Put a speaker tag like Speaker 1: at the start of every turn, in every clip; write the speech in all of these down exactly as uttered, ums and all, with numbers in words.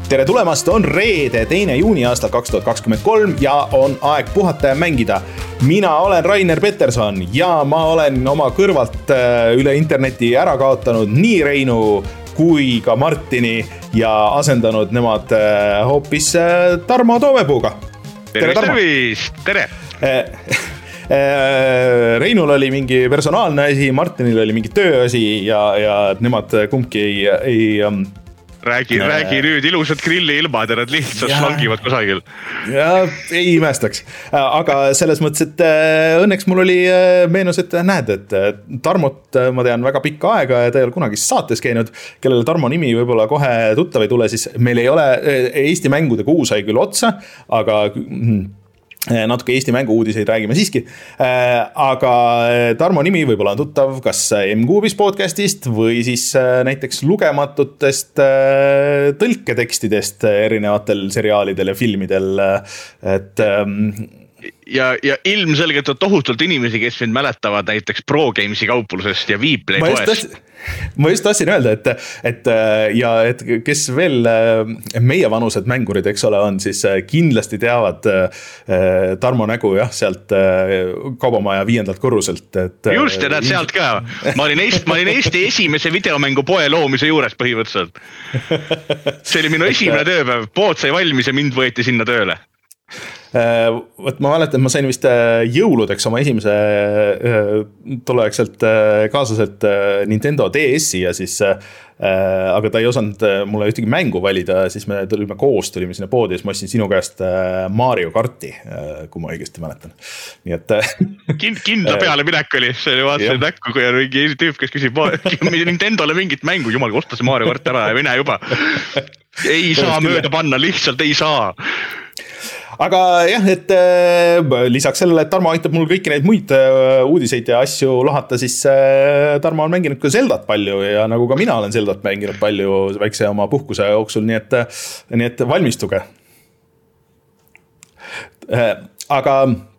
Speaker 1: tere tulemast, on reede, teine juuni aastal kaks tuhat kakskümmend kolm ja on aeg puhata ja mängida. Mina olen Rainer Peterson ja ma olen oma kõrvalt üle interneti ära kaotanud nii Reinu kui ka Martini ja asendanud nemad hoopis Tarmo Toomepuuga.
Speaker 2: Tere, tervist, tere!
Speaker 1: Reinul oli mingi personaalne asi, Martinil oli mingi tööasi ja, ja nemad kumbki ei... ei
Speaker 2: Räägi, äh, räägi nüüd ilusad grilli ilmad ja nad lihtsalt slangivad kusagil.
Speaker 1: Ja ei imestaks. Aga selles mõttes, et õnneks mul oli meenus, et näed, et Tarmot ma tean väga pikka aega ja ta ei ole kunagi saates käinud, kellele Tarmo nimi võib-olla kohe tuttav ei tule, siis meil ei ole Eesti mängude kuu sai küll otsa, aga... natuke Eesti mängu uudiseid räägime siiski, aga Tarmo nimi võib-olla on tuttav kas M-Kuubis podcastist või siis näiteks lugematutest tõlketekstidest erinevatel seriaalidel ja filmidel, et
Speaker 2: ja, ja ilmselgelt on tohutult inimesi, kes mind mäletavad näiteks Pro Gamesi kauplusest ja Viiplay poest.
Speaker 1: Ma just tahtsin öelda, et, et, ja, et kes veel meie vanused mängurid, eks ole, on, siis kindlasti teavad Tarmo nägu jah, sealt kaubamaja viiendalt korruselt. Et,
Speaker 2: just, ja näed sealt ka. Ma olin, Eesti, ma olin Eesti esimese videomängu poe loomise juures põhimõtteliselt. See oli minu esimene tööpäev. Pood sai valmis ja mind võeti sinna tööle.
Speaker 1: Võt ma mäletan, et ma sain vist jõuludeks oma esimese tolleaegselt kaasaselt Nintendo D S-i ja siis aga ta ei osanud mulle ühtegi mängu valida, siis me tulime koos, tulime sinna poodi ja siis ma ostsin sinu käest Mario Karti, kui ma õigesti mäletan. Nii et
Speaker 2: Kind, kindla peale minek oli, see oli vaatasin näkku, kui on mingi tüüp, kes küsib Nintendole mingit mängu, jumal, osta see Mario Kart ära ja mine juba. Ei saa mööda panna, lihtsalt ei saa.
Speaker 1: Aga jah, et äh, lisaks sellele, et Tarmo aitab mul kõiki neid muid äh, uudiseid ja asju lahata, siis äh, Tarmo on mänginud ka Zeldat palju ja nagu ka mina olen Zeldat mänginud palju väikse oma puhkuse jooksul, nii et, nii et valmistuge. Äh, aga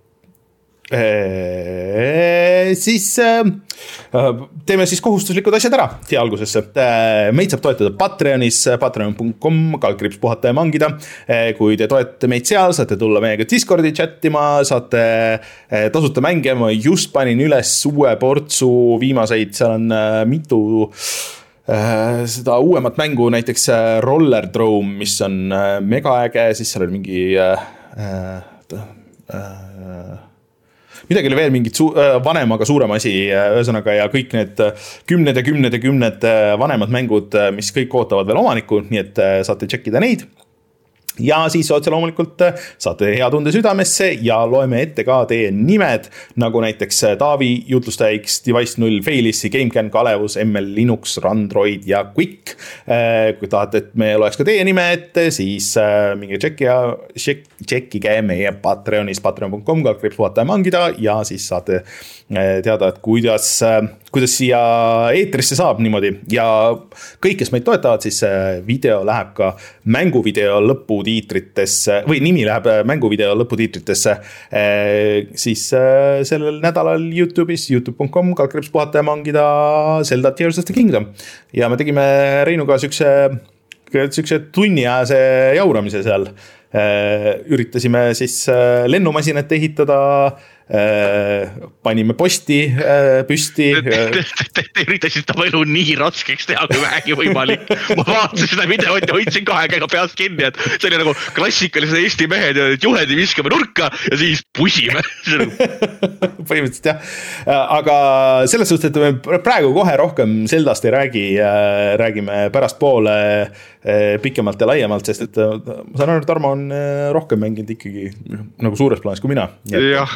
Speaker 1: äh, siis äh, teeme siis kohustuslikud asjad ära siia algusesse. Meid saab toetada Patreonis, patreon punkt com, kaldkriips puhata ja mangida. Kui te toetate meid seal, saate tulla meiega Discordi chattima, saate tasuta mänge. Ma just panin üles uue portsu viimaseid, seal on mitu seda uuemat mängu, näiteks Roller Drome, mis on mega äge, siis seal oli mingi... Äh, äh, midagi oli veel mingid su- vanem, aga suurem asi ühesõnaga ja kõik need kümned ja kümned ja kümned vanemad mängud, mis kõik ootavad veel omanikku, nii et saate tšekkida neid. Ja siis otse loomulikult saate hea tunde südamesse ja loeme ette ka teie nimed, nagu näiteks Taavi, Jutlustajax, Device null, Failissi, GameCAN, Kalevus, M L, Linux, Randroid ja Quick. Kui tahate, et me loeks ka teie nime ette, siis minge tšekki ja tšekkige meie Patreonis, patreon punkt com, kaldkriips puhata ja mangida ja siis saate teada, et kuidas, kuidas siia eetrisse saab niimoodi ja kõik, kes meid toetavad, siis video läheb ka mänguvideo lõputiitritesse või nimi läheb mänguvideo lõputiitritesse siis sellel nädalal YouTube'is, youtube punkt com, kaldkriips puhata ja mangida Zelda Tears of the Kingdom ja me tegime Reinuga sükse, sükse tunniajase jauramise seal. Üritasime siis lennumasinat ehitada, panime posti püsti.
Speaker 2: Te üritasite oma elu nii raskeks teha, kui vähegi võimalik. Ma vaatasin seda videot ja hoidsin kahe käega peast kinni, et see oli nagu klassikalised Eesti mehed, et juhedi viskame nurka ja siis pusime.
Speaker 1: Põhimõtteliselt jah. Aga selles suhtes, et me praegu kohe rohkem Zeldast ei räägi, räägime pärast poole pikemalt ja laiemalt, sest et ma saan aru, et Tarmo on rohkem mänginud ikkagi nagu suures plaanis kui mina.
Speaker 2: Jah.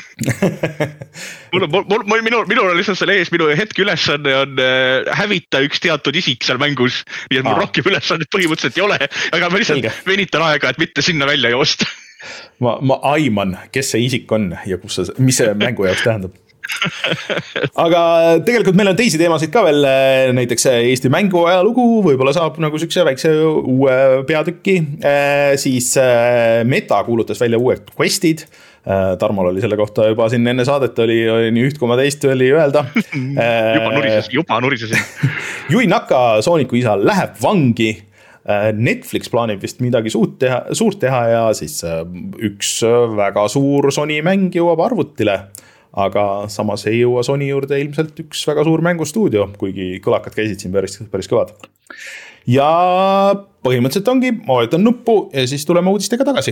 Speaker 2: mul, mul, mul, minul, minul on lihtsalt selle ees, minu hetke ülesanne on hävita üks teatud isik seal mängus, nii et mul rohkem ülesannet põhimõtteliselt ei ole, aga ma lihtsalt Selge. venitan aega, et mitte sinna välja joosta.
Speaker 1: ma, ma aiman, kes see isik on ja kus see, mis see mängu jaoks tähendab. Aga tegelikult meil on teisi teemasid ka veel, näiteks Eesti mängu ajalugu, võib-olla saab nagu sükse väikse uue peatükki, siis Meta kuulutas välja uued questid, Tarmol oli selle kohta juba siin enne saadet oli, oli nii üht koma teist oli öelda.
Speaker 2: juba nurises, juba nurisesin.
Speaker 1: Yui Naka, Sooniku isa, läheb vangi. Netflix plaanib vist midagi suurt teha, suurt teha ja siis üks väga suur Sony mäng jõuab arvutile. Aga samas ei jõua Sony juurde ilmselt üks väga suur mängustuudio, kuigi kõlakad käisid siin päris, päris kõvad. Ja põhimõtteliselt ongi, ma vajutan nuppu ja siis tuleme uudistega tagasi.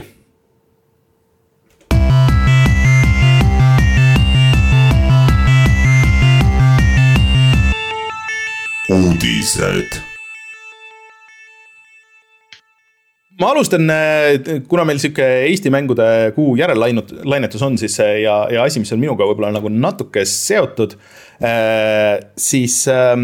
Speaker 1: Uudised. Ma alustan, kuna meil siuke Eesti mängude kuu järellainetus on siis ja, ja asi, mis on minuga võib-olla nagu natuke seotud, siis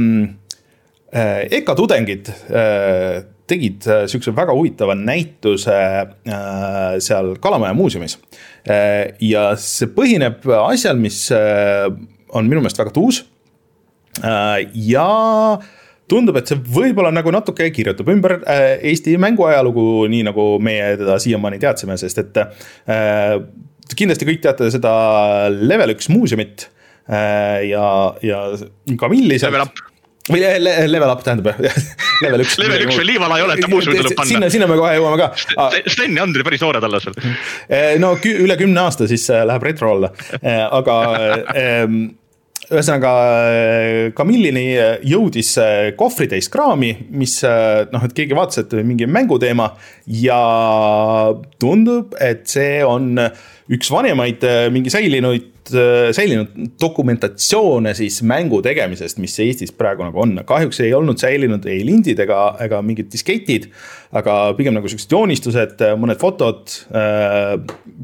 Speaker 1: Eka tudengid tegid siukse väga huvitava näituse seal Kalamaja muuseumis. Ja see põhineb asjal, mis on minu meelest väga tuus ja tundub, et see võib-olla nagu natuke kirjutab ümber Eesti mänguajalugu, nii nagu meie teda siiamaani teadsime, sest et äh, kindlasti kõik teate seda Level üks muuseumit äh, ja, ja Kamilli
Speaker 2: Level Up.
Speaker 1: Või le, Level Up tähendab Level üks.
Speaker 2: Level üks või liivala ei ole, et ta muuseumi tuleb panna.
Speaker 1: Sinna, sinna me kohe jõuame ka.
Speaker 2: Sten ja Andri päris noored alles veel.
Speaker 1: No üle kümne aasta siis läheb retro alla, aga äh, ühesõnaga Kamillini jõudis kohvritäis kraami, mis noh, et keegi vaatas, et mingi mänguteema ja tundub, et see on üks vanemaid mingi säilinud, säilinud dokumentatsioone siis mängu tegemisest, mis Eestis praegu nagu on. Kahjuks ei olnud säilinud ei lindid ega, ega mingid disketid, aga pigem nagu sellised joonistused, mõned fotod, äh,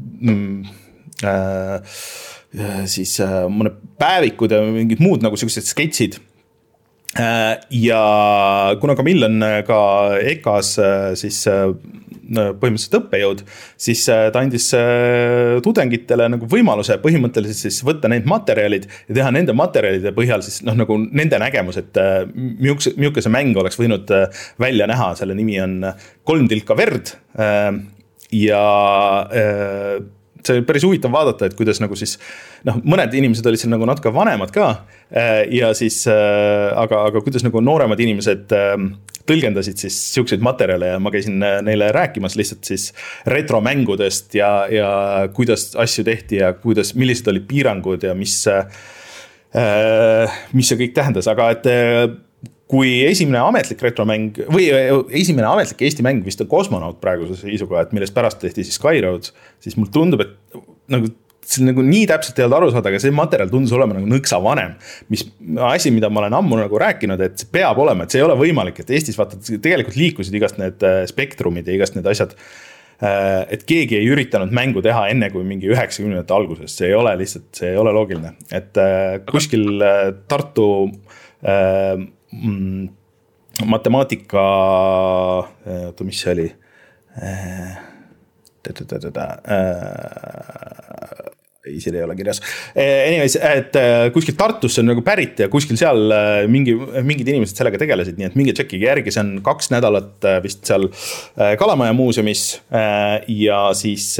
Speaker 1: äh, siis mõne päevikud ja mingid muud nagu sellised sketsid. Ja kuna Kamill on ka Ekas siis põhimõtteliselt õppejõud, siis ta andis tudengitele nagu võimaluse põhimõtteliselt siis võtta need materjalid ja teha nende materjalide põhjal siis noh, nagu nende nägemus, et milline see mäng oleks võinud välja näha. Selle nimi on Kolm tilka verd ja see oli päris huvitav vaadata, et kuidas nagu siis, noh, mõned inimesed olid siin nagu natuke vanemad ka ja siis, aga, aga kuidas nagu nooremad inimesed tõlgendasid siis siukseid materjale ja ma käisin neile rääkimas lihtsalt siis retromängudest ja, ja kuidas asju tehti ja kuidas, millised olid piirangud ja mis, mis see kõik tähendas, aga et kui esimene ametlik retromäng või esimene ametlik Eesti mäng vist on Kosmonaut praeguse seisuga, et millest pärast tehti siis Skyroads, siis mul tundub, et nagu, see nagu nii täpselt ei olnud aru saada, aga see materjal tundus olema nagu nõksa vanem, mis asi, mida ma olen ammu nagu rääkinud, et see peab olema, et see ei ole võimalik, et Eestis vaata, tegelikult liikusid igast need spektrumid ja igast need asjad, et keegi ei üritanud mängu teha enne kui mingi üheksakümnendate alguses, see ei ole lihtsalt, see ei ole loogiline, et kuskil Tartu matemaatika, mis see oli, ise ei ole kirjas. Anyways, et kuskil Tartus on nagu pärit ja kuskil seal mingi, mingid inimesed sellega tegelesid, nii et mingi tšekkige järgi, see on kaks nädalat vist seal Kalamaja muuseumis ja siis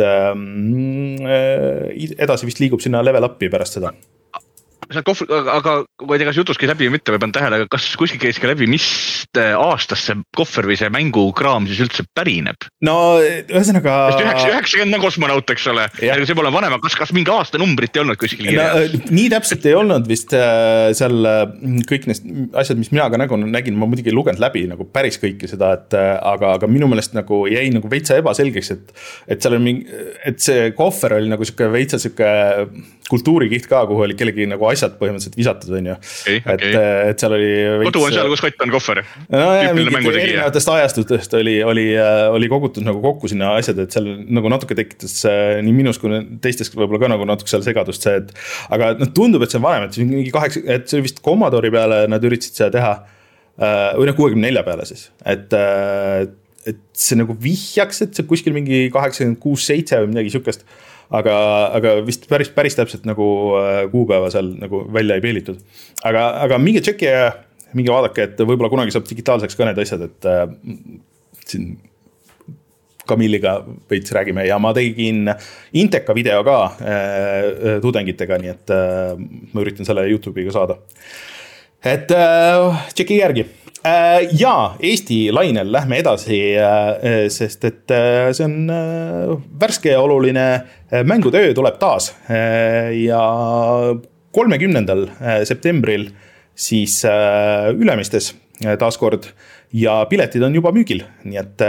Speaker 1: edasi vist liigub sinna Level Upi pärast seda.
Speaker 2: Kohv, aga kui ei tea, kas jutus käis läbi või mitte, või pean tähele, aga kas kuskil käis ka läbi, mis aastast see kohver või see mängukraam siis üldse pärineb? No,
Speaker 1: ühesõnaga...
Speaker 2: üheksakümmend on Kosmonaut, eks ole. Ja see pole vanema, kas, kas mingi aasta numbrit ei olnud kuskil kirjas?
Speaker 1: No, nii täpselt ei olnud vist seal kõik need asjad, mis mina ka nagu nägin, ma muidugi ei lugenud läbi nagu päris kõiki seda, et, aga, aga minu meelest nagu jäi nagu veitsa ebaselgeks, et, et, seal mingi, et see kohver oli nagu siuke veitsa siuke kultuurikiht ka, kuhu oli kellegi nagu asjad põhimõtteliselt visatud, on ju. Okay, et, okay. et seal oli veits...
Speaker 2: Kodu on seal, kus kott on kohver.
Speaker 1: No ja mingid erinevatest ajastutest oli, oli, oli kogutud nagu kokku sinna asjad, et seal nagu natuke tekitas nii minus kui teistes võib-olla ka nagu natuke seal segadust see, et aga no, tundub, et see on vanem, et see, mingi kaheksa, et see vist Commodori peale nad üritasid seda teha või noh, kuuekümne nelja peale siis, et, et see nagu vihjaks, et see kuskil mingi kaheksakümmend kuus seitse või midagi siukest. Aga, aga vist päris, päris täpselt nagu kuupäeva seal nagu välja ei peelitud. Aga, aga mingi tšeki ja mingi vaadake, et võib-olla kunagi saab digitaalseks ka need asjad, et äh, siin Kamilliga veits räägime ja ma tegin Inteka video ka äh, tudengitega, nii et äh, ma üritan selle YouTube'iga saada. Et äh, tšeki järgi. Ja Eesti lainel lähme edasi, sest et see on värske ja oluline mängutöö tuleb taas ja kolmekümnendal septembril siis Ülemistes taaskord ja piletid on juba müügil, nii et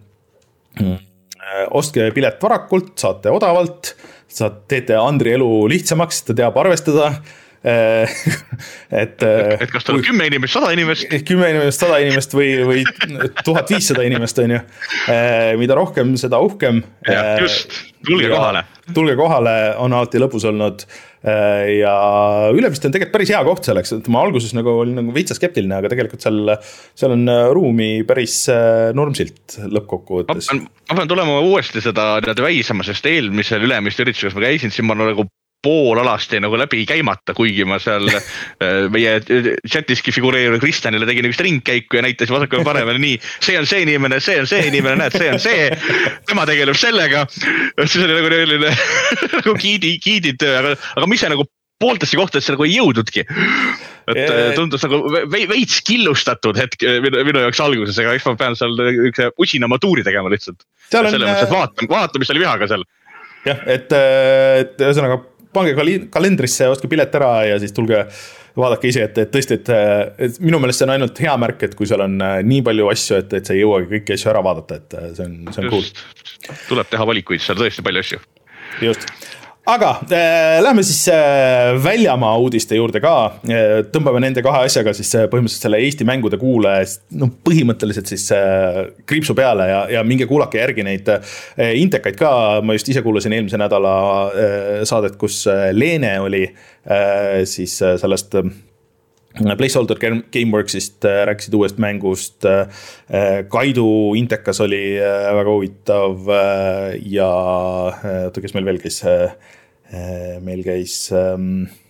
Speaker 1: ostke pilet varakult, saate odavalt, saate, teete Andri elu lihtsamaks, ta teab arvestada. et,
Speaker 2: et kas tuleb kümme inimest, sada inimest?
Speaker 1: kümme inimest, sada inimest või, või tuhat viissada inimest on ju. Mida rohkem, seda uhkem.
Speaker 2: Ja, just, tulge kohale.
Speaker 1: Tulge kohale, on alati lõpus olnud. Ja Ülemiste on tegelikult päris hea koht selleks, et ma alguses nagu olin nagu veitsa skeptiline, aga tegelikult seal, seal on ruumi päris normsilt lõppkokkuvõttes.
Speaker 2: Ma, ma pean tulema uuesti seda väisama, sest eelmisel Ülemiste üritusel, kus ma käisin, siin ma nagu pool alasti nagu läbi käimata, kuigi ma seal meie chatiski figureerinud Kristjanile tegin üks ringkäiku ja näitas vasakul paremale nii, see on see inimene, see on see inimene, näed, see on see, tema tegeleb sellega, siis oli nagu selline nagu giidi, giiditöö, aga, aga mis see nagu pooltesse kohtadesse nagu ei jõududki. Et tundus nagu veits killustatud hetk minu, minu jaoks alguses, aga eks ma pean seal üks usina matuuri tegema lihtsalt. On, selle mõttes, et vaata, vaata, mis oli vihaga seal.
Speaker 1: Jah, et, et ühesõnaga pange kalendrisse, ostke pilet ära ja siis tulge vaadake ise, et, et tõesti, et, et minu meelest see on ainult hea märk, et kui seal on nii palju asju, et, et sa ei jõuagi kõiki asju ära vaadata, et see on, see on
Speaker 2: just, cool. Tuleb teha valikuid, seal tõesti palju asju.
Speaker 1: Just. Aga äh, lähme siis äh, väljamaa uudiste juurde ka, äh, tõmbame nende kahe asjaga siis äh, põhimõtteliselt selle Eesti mängude kuule no, põhimõtteliselt siis äh, kriipsu peale ja, ja minge kuulake järgi neid äh, intekaid ka, ma just ise kuulasin eelmise nädala äh, saadet, kus äh, Leene oli äh, siis äh, sellest äh, Placeholder Gameworksist äh, rääkisid uuest mängust, äh, Kaidu intekas oli äh, väga huvitav äh, ja äh, oota, kes meil veel käis, äh, meil käis ähm,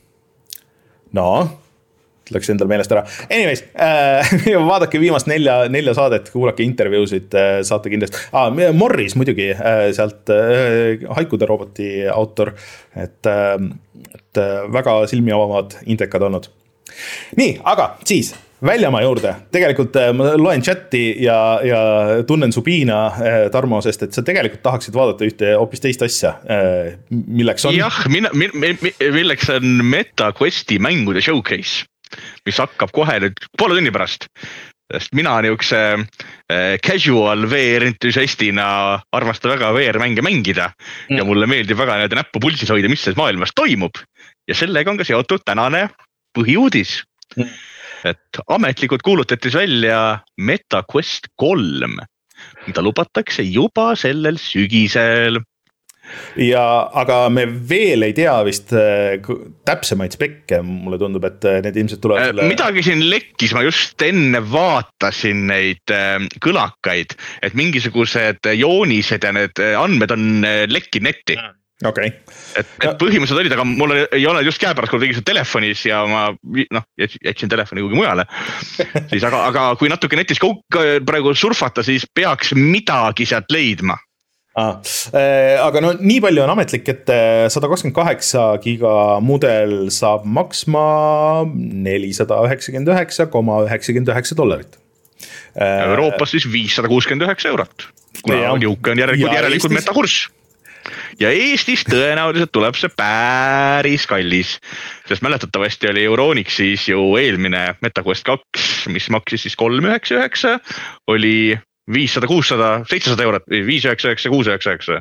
Speaker 1: no, läks endal meelest ära. Anyways, äh, vaadake viimast nelja, nelja saadet, kuulake intervjuusid, äh, saate kindlasti. Ah, Morris muidugi, äh, sealt äh, Haikude roboti autor, et, äh, et äh, väga silmi avavad intekad olnud. Nii, aga siis väljamaa juurde. Tegelikult ma loen chati ja, ja tunnen su piina, Tarmo, sest et sa tegelikult tahaksid vaadata ühte hoopis teist asja, milleks on...
Speaker 2: Jah, mina, milleks on MetaQuesti mängude showcase, mis hakkab kohe nüüd poole tunni pärast. Sest mina niukse casual V R-entusiastina armastan väga V R-mänge mängida mm. ja mulle meeldib väga näida näppu pulsis hoida, mis selles maailmas toimub. Ja sellega on ka seotud tänane põhiuudis, mm. et ametlikult kuulutatis välja MetaQuest kolm, mida lubatakse juba sellel sügisel.
Speaker 1: Ja, aga me veel ei tea vist täpsemaid spekke, mulle tundub, et need ilmselt tulevad selle...
Speaker 2: Midagi siin lekkis, ma just enne vaatasin neid kõlakaid, et mingisugused joonised ja need andmed on lekkinud netti.
Speaker 1: Okay.
Speaker 2: Et, et põhimõtteliselt olid, aga mul ei ole just käepärast, kui tegin seda telefonis ja ma no, jätsin telefoni kuhugi mujale. Siis, aga, aga kui natuke netis praegu surfata, siis peaks midagi sealt leidma.
Speaker 1: Ah, aga no nii palju on ametlik, et sada kakskümmend kaheksa giga mudel saab maksma nelisada üheksakümmend üheksa koma üheksakümmend üheksa dollarit.
Speaker 2: Euroopas siis viissada kuuskümmend üheksa eurot, kuna jõuke on järelikult, järelikult metakurss. Ja Eestis tõenäoliselt tuleb see päris kallis, sest mäletatavasti oli Euronixis ju eelmine MetaQuest kaks, mis maksis siis kolm üheksa üheksa, oli viissada, kuussada, seitsesada eurot, viis üheksa üheksa, kuus üheksa üheksa.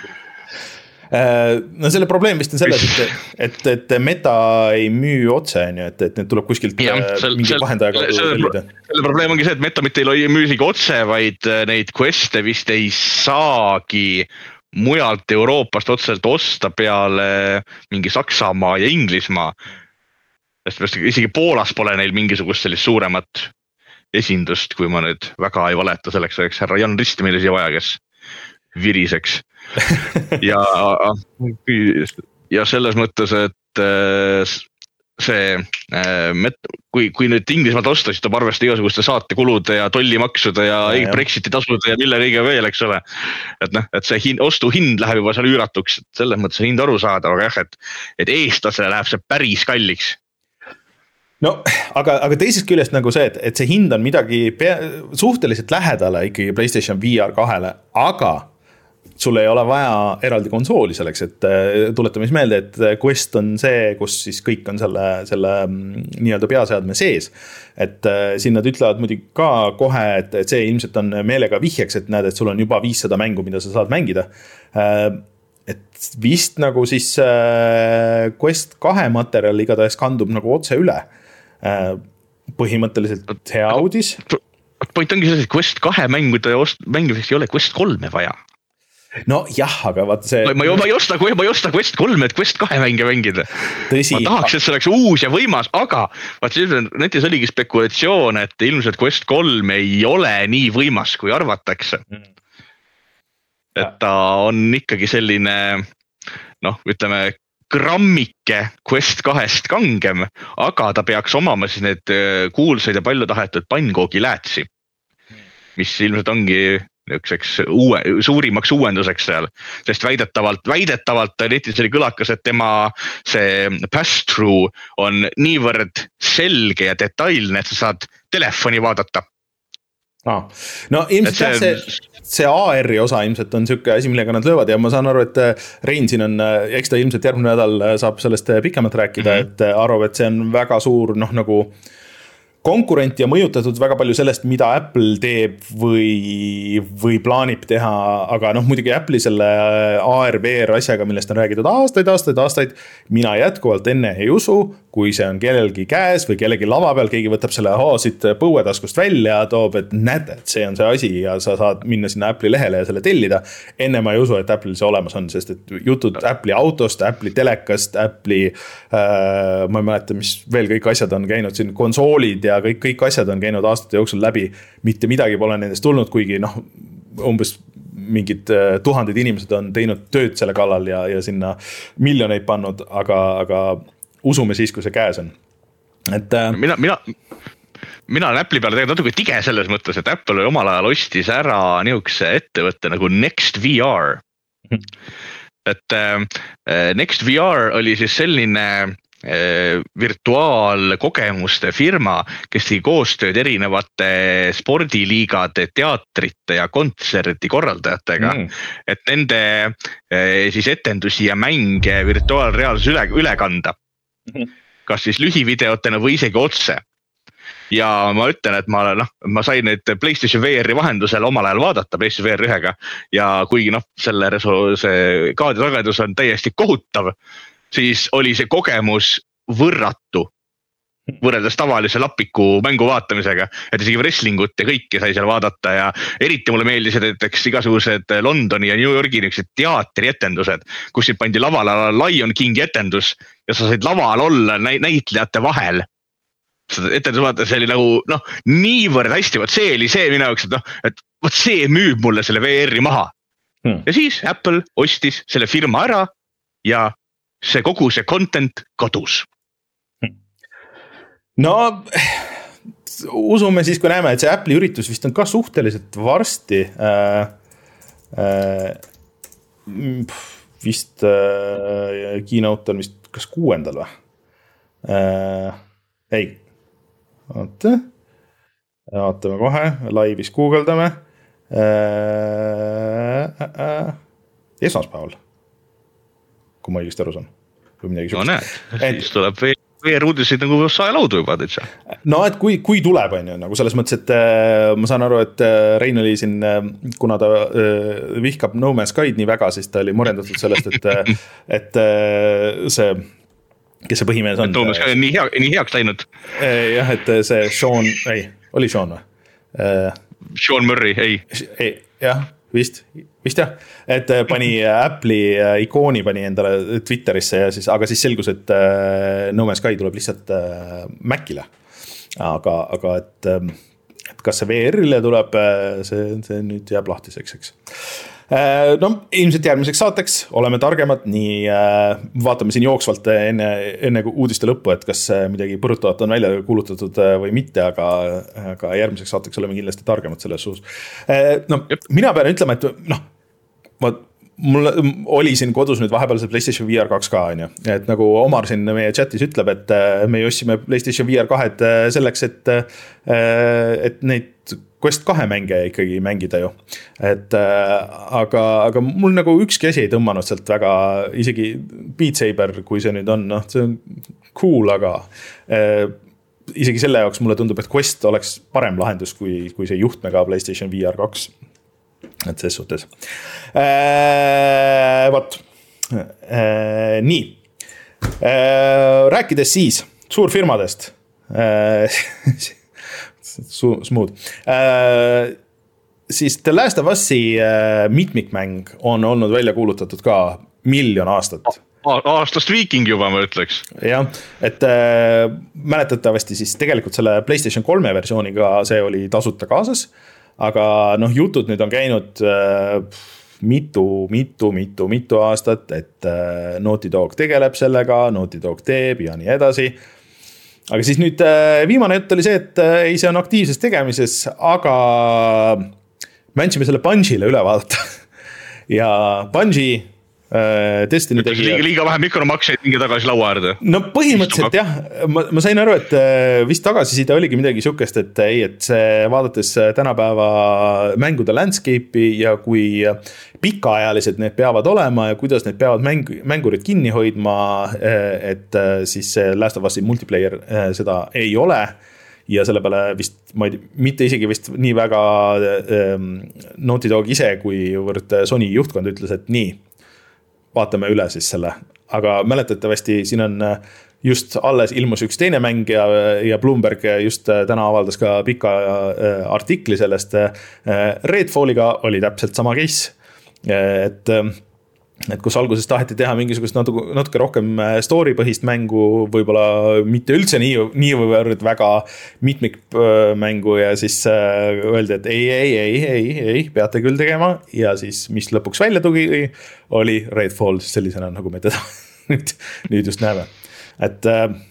Speaker 1: No selle probleem vist on selles, et, et, et Meta ei müü otse, et, et need tuleb kuskilt ja, sel, mingi vahendaja kaudu tellida.
Speaker 2: Selle probleem ongi see, et Meta mitte ei müü isegi otse, vaid neid queste vist ei saagi mujalt Euroopast otseselt osta peale mingi Saksamaa ja Inglismaa. Sest isegi Poolas pole neil mingisugust sellist suuremat esindust, kui ma nüüd väga ei valeta selleks, oleks härra Jan Risti meile siia vaja, kes viriseks. ja, ja selles mõttes, et see, kui, kui nüüd Inglismaalt osta, siis tuleb arvestada igasuguste saatekulude ja tollimaksude ja, ja Brexiti tasude ja mille kõige veel, eks ole. Et, noh, et see hind, ostu hind läheb juba seal üüratuks, selles mõttes hind aru saada, aga jah, et, et eestlasele läheb see päris kalliks.
Speaker 1: no aga, aga teisest küljest nagu see, et, et see hind on midagi pea, suhteliselt lähedale ikkagi PlayStation V R kahele, aga sul ei ole vaja eraldi konsooli selleks, et tuletame siis meelde, et Quest on see, kus siis kõik on selle, selle nii-öelda peaseadme sees. Et siin nad ütlevad muidugi ka kohe, et, et see ilmselt on meelega vihjeks, et näed, et sul on juba viissada mängu, mida sa saad mängida. Et vist nagu siis Quest kahe materjal igatahes kandub nagu otse üle. Põhimõtteliselt hea uudis.
Speaker 2: Point ongi selles, et Quest kahe mängude mängimiseks ei ole Quest kolme vaja.
Speaker 1: No jah, aga vaata see...
Speaker 2: Ma, ma ei osta, ma ei osta Quest kolme, et Quest kahe mänge mängida.
Speaker 1: Tõsi,
Speaker 2: ma tahaks, et see oleks uus ja võimas, aga vaata, netis oligi spekulatsioon, et ilmselt Quest kolm ei ole nii võimas, kui arvatakse. Mm. Et ta on ikkagi selline, noh, ütleme, grammike Quest kahest kangem, aga ta peaks omama siis need kuulsaid ja palju tahetud pannkoogi läätsi, mis ilmselt ongi niiseks uue, suurimaks uuenduseks seal, sest väidetavalt, väidetavalt netis oli kõlakas, et tema see pass-through on niivõrd selge ja detailne, et sa saad telefoni vaadata.
Speaker 1: Ah. No ilmselt see, see, see A R-i osa ilmselt on siuke asi, millega nad löövad ja ma saan aru, et Rein siin on, eks ta ilmselt järgmine nädal saab sellest pikemalt rääkida, mm-hmm. et arvab, et see on väga suur, noh nagu konkurent ja mõjutatud väga palju sellest, mida Apple teeb või, või plaanib teha, aga noh, muidugi Apple'i selle A R V R asjaga, millest on räägitud aastaid, aastaid, aastaid, mina jätkuvalt enne ei usu, kui see on kellelgi käes või kellegi lava peal, keegi võtab selle haasid põuetaskust välja ja toob, et näete, et see on see asi ja sa saad minna sinna Apple'i lehele ja selle tellida. Enne ma ei usu, et Apple'il see olemas on, sest et jutud Apple'i autost, Apple'i telekast, Apple'i, äh, ma ei mäleta, mis veel kõik asjad on käinud siin, konsoolid ja kõik, kõik asjad on käinud aastate jooksul läbi, mitte midagi pole nendest tulnud, kuigi noh, umbes mingid tuhanded inimesed on teinud tööd selle kallal ja, ja sinna miljoneid pannud, aga, aga usume siis, kui see käes on. Et,
Speaker 2: mina, mina, mina olen Apple'i peale tegelikult natuke tige selles mõttes, et Apple omal ajal ostis ära niisuguse ettevõtte nagu Next V R. Et äh, Next V R oli siis selline virtuaalkogemuste firma, kes tegi koostööd erinevate spordiliigade, teatrite ja kontserdi korraldajatega, mm. et nende siis etendusi ja mänge virtuaalreaalsus üle, üle kanda. Mm. Kas siis lühivideotena või isegi otse. Ja ma ütlen, et ma, noh, ma sain neid PlayStation V R-i vahendusel omal ajal vaadata PlayStation V R ühega ja kuigi noh, selle resol- see kaadritagedus on täiesti kohutav, siis oli see kogemus võrratu võrreldes tavalise lapiku mängu vaatamisega, et isegi wrestlingut ja kõike sai seal vaadata ja eriti mulle meeldisid, et eks igasugused Londoni ja New Yorgi teatrietendused, kus siin pandi laval Lion Kingi etendus ja sa said laval olla näitlejate vahel. Etendus vaata, see oli nagu, noh, niivõrd hästi, võt see oli see minu jaoks, et noh, et võt see müüb mulle selle V R-i maha. Hmm. Ja siis Apple ostis selle firma ära ja see kogu see content kadus.
Speaker 1: No, usume siis, kui näeme, et see Apple'i üritus vist on ka suhteliselt varsti. Äh, äh, vist äh, keynote on vist kas kuuendal või? Äh, ei. Vaata. Vaatame kohe, laivis guugeldame. Äh, äh, äh. Esmaspäeval. Kui ma õigesti aru saan.
Speaker 2: No näed, siis tuleb V R-uudiseid nagu saelaudu juba täitsa.
Speaker 1: No, et kui, kui tuleb, on ju, nagu selles mõttes, et äh, ma saan aru, et äh, Rein oli siin, äh, kuna ta äh, vihkab No Man's Sky'd nii väga, siis ta oli murendatud sellest, et, äh, et äh, see, kes see põhimees on.
Speaker 2: No Man's Sky on nii, hea, nii heaks läinud.
Speaker 1: Äh, jah, et see Sean, ei, oli Sean või? Äh,
Speaker 2: Sean Murray, ei.
Speaker 1: ei. Jah, vist, vist jah, et pani Apple'i ikooni pani endale Twitterisse ja siis, aga siis selgus, et No Man's Sky tuleb lihtsalt Macile. Aga, aga et, et kas see V R-ile tuleb, see, see nüüd jääb lahtiseks, eks. No, ilmselt järgmiseks saateks oleme targemad, nii vaatame siin jooksvalt enne, enne uudiste lõppu, et kas midagi põrutavat on välja kuulutatud või mitte, aga, aga järgmiseks saateks oleme kindlasti targemad selles suus. No, mina pean ütlema, et noh, ma mul oli siin kodus nüüd vahepeal see PlayStation V R kaks ka, on ju. Et nagu Omar siin meie chatis ütleb, et me ostsime PlayStation V R kahed selleks, et, et neid Quest kahe mänge ikkagi mängida ju. Et aga, aga mul nagu ükski asi ei tõmmanud sealt väga, isegi Beat Saber, kui see nüüd on, noh, see on cool, aga isegi selle jaoks mulle tundub, et Quest oleks parem lahendus, kui, kui see juhtmega PlayStation V R kaks. Et ses suhtes. Äh, võt. Äh, nii. Äh, rääkides siis suurfirmadest. Äh, smooth. Äh, siis The Last of Us'i äh, mitmikmäng on olnud välja kuulutatud ka miljon aastat.
Speaker 2: Aastast viiking juba, ma ütleks.
Speaker 1: Jah, et äh, mäletatavasti siis tegelikult selle PlayStation kolme versiooniga see oli tasuta kaasas, aga noh, jutud nüüd on käinud äh, mitu, mitu, mitu, mitu aastat, et äh, Naughty Dog tegeleb sellega, Naughty Dog teeb ja nii edasi. Aga siis nüüd äh, viimane jutt oli see, et äh, ei, see on aktiivses tegemises, aga me andsime selle Bungie'le üle vaadata. Ja Bungie äh, Destiny tegi...
Speaker 2: Liiga, liiga vähe mikromakseid mingi tagasi laua äärde.
Speaker 1: No põhimõtteliselt jah, ma, ma sain aru, et äh, vist tagasiside oligi midagi sukest, et ei, et see vaadates tänapäeva mängude landscape'i ja kui pikaajalised need peavad olema ja kuidas need peavad mäng, mängurid kinni hoidma, et siis Last of Us'i multiplayer seda ei ole. Ja selle peale vist, ma ei tea, mitte isegi vist nii väga ähm, Naughty Dog ise, kui võrd Sony juhtkond ütles, et nii, vaatame üle siis selle. Aga mäletatavasti siin on just alles ilmus üks teine mäng ja, ja Bloomberg just täna avaldas ka pika artikli sellest. Redfalliga oli täpselt sama case, et... et kus alguses taheti teha mingisugust natuke, natuke rohkem story põhist mängu, võib-olla mitte üldse nii, nii võrd väga mitmik mängu ja siis öeldi, et ei, ei, ei, ei, ei, peate küll tegema ja siis mis lõpuks välja tugi, oli Redfall sellisena, nagu me teda nüüd, nüüd just näeme. Et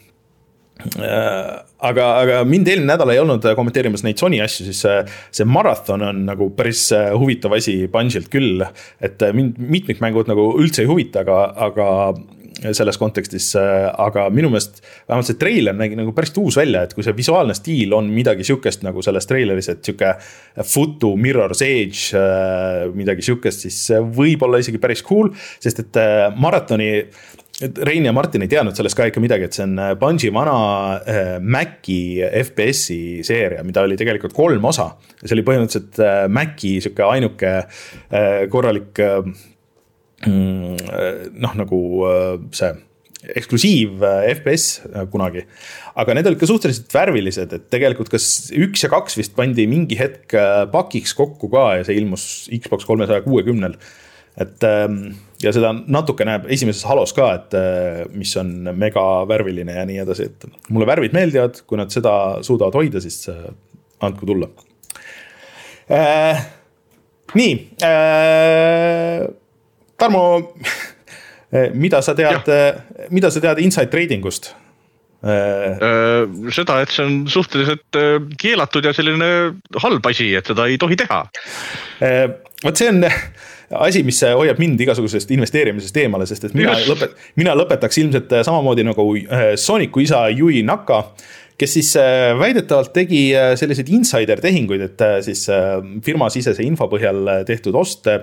Speaker 1: aga, aga mind eelmine nädal ei olnud kommenteerimas neid Sony asju, siis see Marathon on nagu päris huvitav asi Bungie'lt küll, et mind mitmikmängud nagu üldse ei huvita, aga, aga selles kontekstis, aga minu meelest vähemalt see treiler nägi nagu päris uus välja, et kui see visuaalne stiil on midagi sükest nagu selles treileris, et süke Futu, Mirror's Edge, midagi sükest, siis võib olla isegi päris cool, sest et Marathoni Rein ja Martin ei teadnud sellest ka ikka midagi, et see on Bungie vana äh, Maci F P S-i seeria, mida oli tegelikult kolm osa. See oli põhimõtteliselt äh, Maci süke ainuke äh, korralik äh, noh, nagu äh, see eksklusiiv äh, F P S äh, kunagi. Aga need olid ka suhteliselt värvilised, et tegelikult kas üks ja kaks vist pandi mingi hetk äh, pakiks kokku ka ja see ilmus Xbox kolmesaja kuuekümnel. Et ja seda natuke näeb esimeses Halos ka, et mis on mega värviline ja nii edasi, et mulle värvid meeldivad, kui nad seda suudavad hoida, siis andku tulla. Äh, nii, äh, Tarmo, mida sa tead, mida sa tead Inside Tradingust?
Speaker 2: Äh, seda, et see on suhteliselt keelatud ja selline halb asi, et seda ei tohi teha.
Speaker 1: Äh, võt see on asi, mis hoiab mind igasugusest investeerimisest eemale, sest et mina, lõpet, mina lõpetaks ilmselt samamoodi nagu Sooniku isa Yui Naka, kes siis väidetavalt tegi selliseid insider tehinguid, et siis firma sisese info põhjal tehtud oste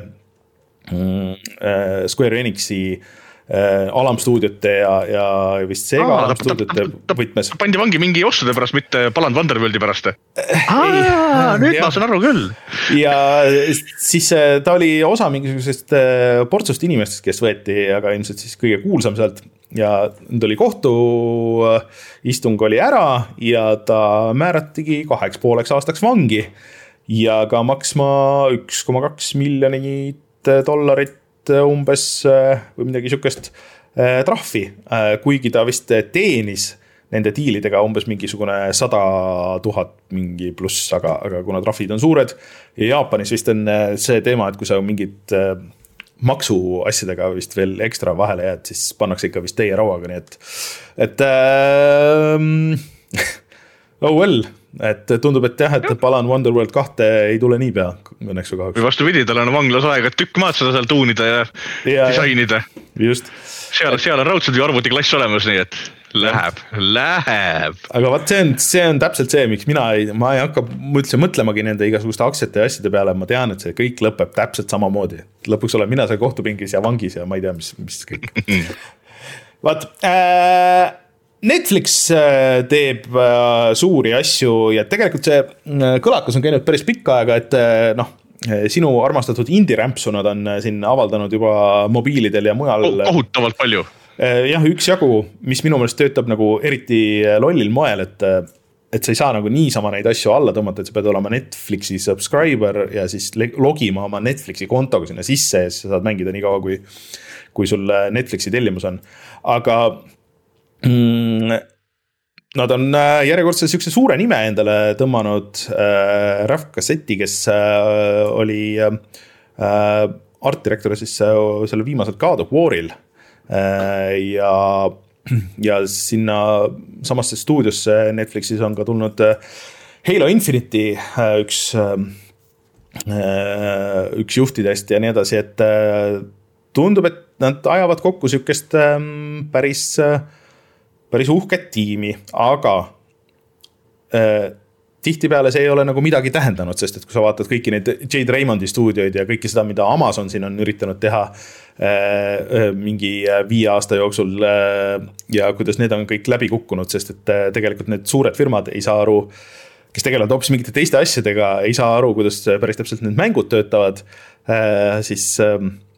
Speaker 1: Square Enixi alamstuudiote ja, ja vist seega Aa, alamstuudiote võtmes.
Speaker 2: Pandi vangi mingi ostude pärast, mitte Paland Vanderworldi pärast. Aa, nüüd ja. Ma saan aru küll.
Speaker 1: Ja siis ta oli osa mingisugusest portsust inimestest, kes võeti, aga ilmselt siis kõige kuulsam sealt. Ja nüüd oli kohtu istung oli ära ja ta määratigi kaheks pooleks aastaks vangi ja ka maksma üks koma kaks miljonit dollarit umbes või midagi sükest trahvi, kuigi ta vist teenis nende diilidega umbes mingisugune sada tuhat mingi pluss, aga, aga kuna trahvid on suured ja Jaapanis vist on see teema, et kui sa mingid maksuasjadega vist veel ekstra vahele jääd, siis pannakse ikka vist teie rauaga, nii et et ähm, oh well, et tundub, et jah, et Balan Wonderworld kahte ei tule niipea õnneks või kahaks.
Speaker 2: Või vastu pidi, tal on vanglas aega tükk maad seda seal tuunida ja, ja disainida.
Speaker 1: Just.
Speaker 2: Seal, seal on raudselt ju arvutiklass olemas, nii et läheb, läheb.
Speaker 1: Aga vaat see on, see on täpselt see, miks mina ei, ma ei hakka üldse mõtlemagi nende igasuguste aktsiate ja asjade peale, ma tean, et see kõik lõpeb täpselt samamoodi. Lõpuks olen mina seal kohtupingis ja vangis ja ma ei tea, mis, mis kõik. Vaat, äh, Netflix teeb äh, suuri asju ja tegelikult see äh, kõlakas on käinud päris pikka aega, et äh, noh, sinu armastatud indie-rämpsu nad on siin avaldanud juba mobiilidel ja mujal.
Speaker 2: Kohutavalt palju.
Speaker 1: Jah, üks jagu, mis minu meelest töötab nagu eriti lollil moel, et, et sa ei saa nagu niisama neid asju alla tõmmata, et sa pead olema Netflixi subscriber ja siis logima oma Netflixi kontoga sinna sisse ja siis sa saad mängida nii kaua, kui, kui sul Netflixi tellimus on. Aga mm, nad on järjekordse sükse suure nime endale tõmmanud äh, Raf Kassetti, kes äh, oli äh, art-direktor siis äh, selle viimaselt God of War'il. Ja, ja sinna samasse stuudiosse Netflixis on ka tulnud Halo Infinity üks, üks juhtidest ja nii edasi, et tundub, et nad ajavad kokku sükest päris, päris uhket tiimi, aga tihtipeale see ei ole nagu midagi tähendanud, sest et kui sa vaatad kõiki neid Jade Raymondi stuudioid ja kõiki seda, mida Amazon siin on üritanud teha äh, mingi viie aasta jooksul äh, ja kuidas need on kõik läbi kukkunud, sest et äh, tegelikult need suured firmad ei saa aru, kes tegelevad hoopis mingite teiste asjadega, ei saa aru, kuidas päris täpselt need mängud töötavad, äh, siis äh,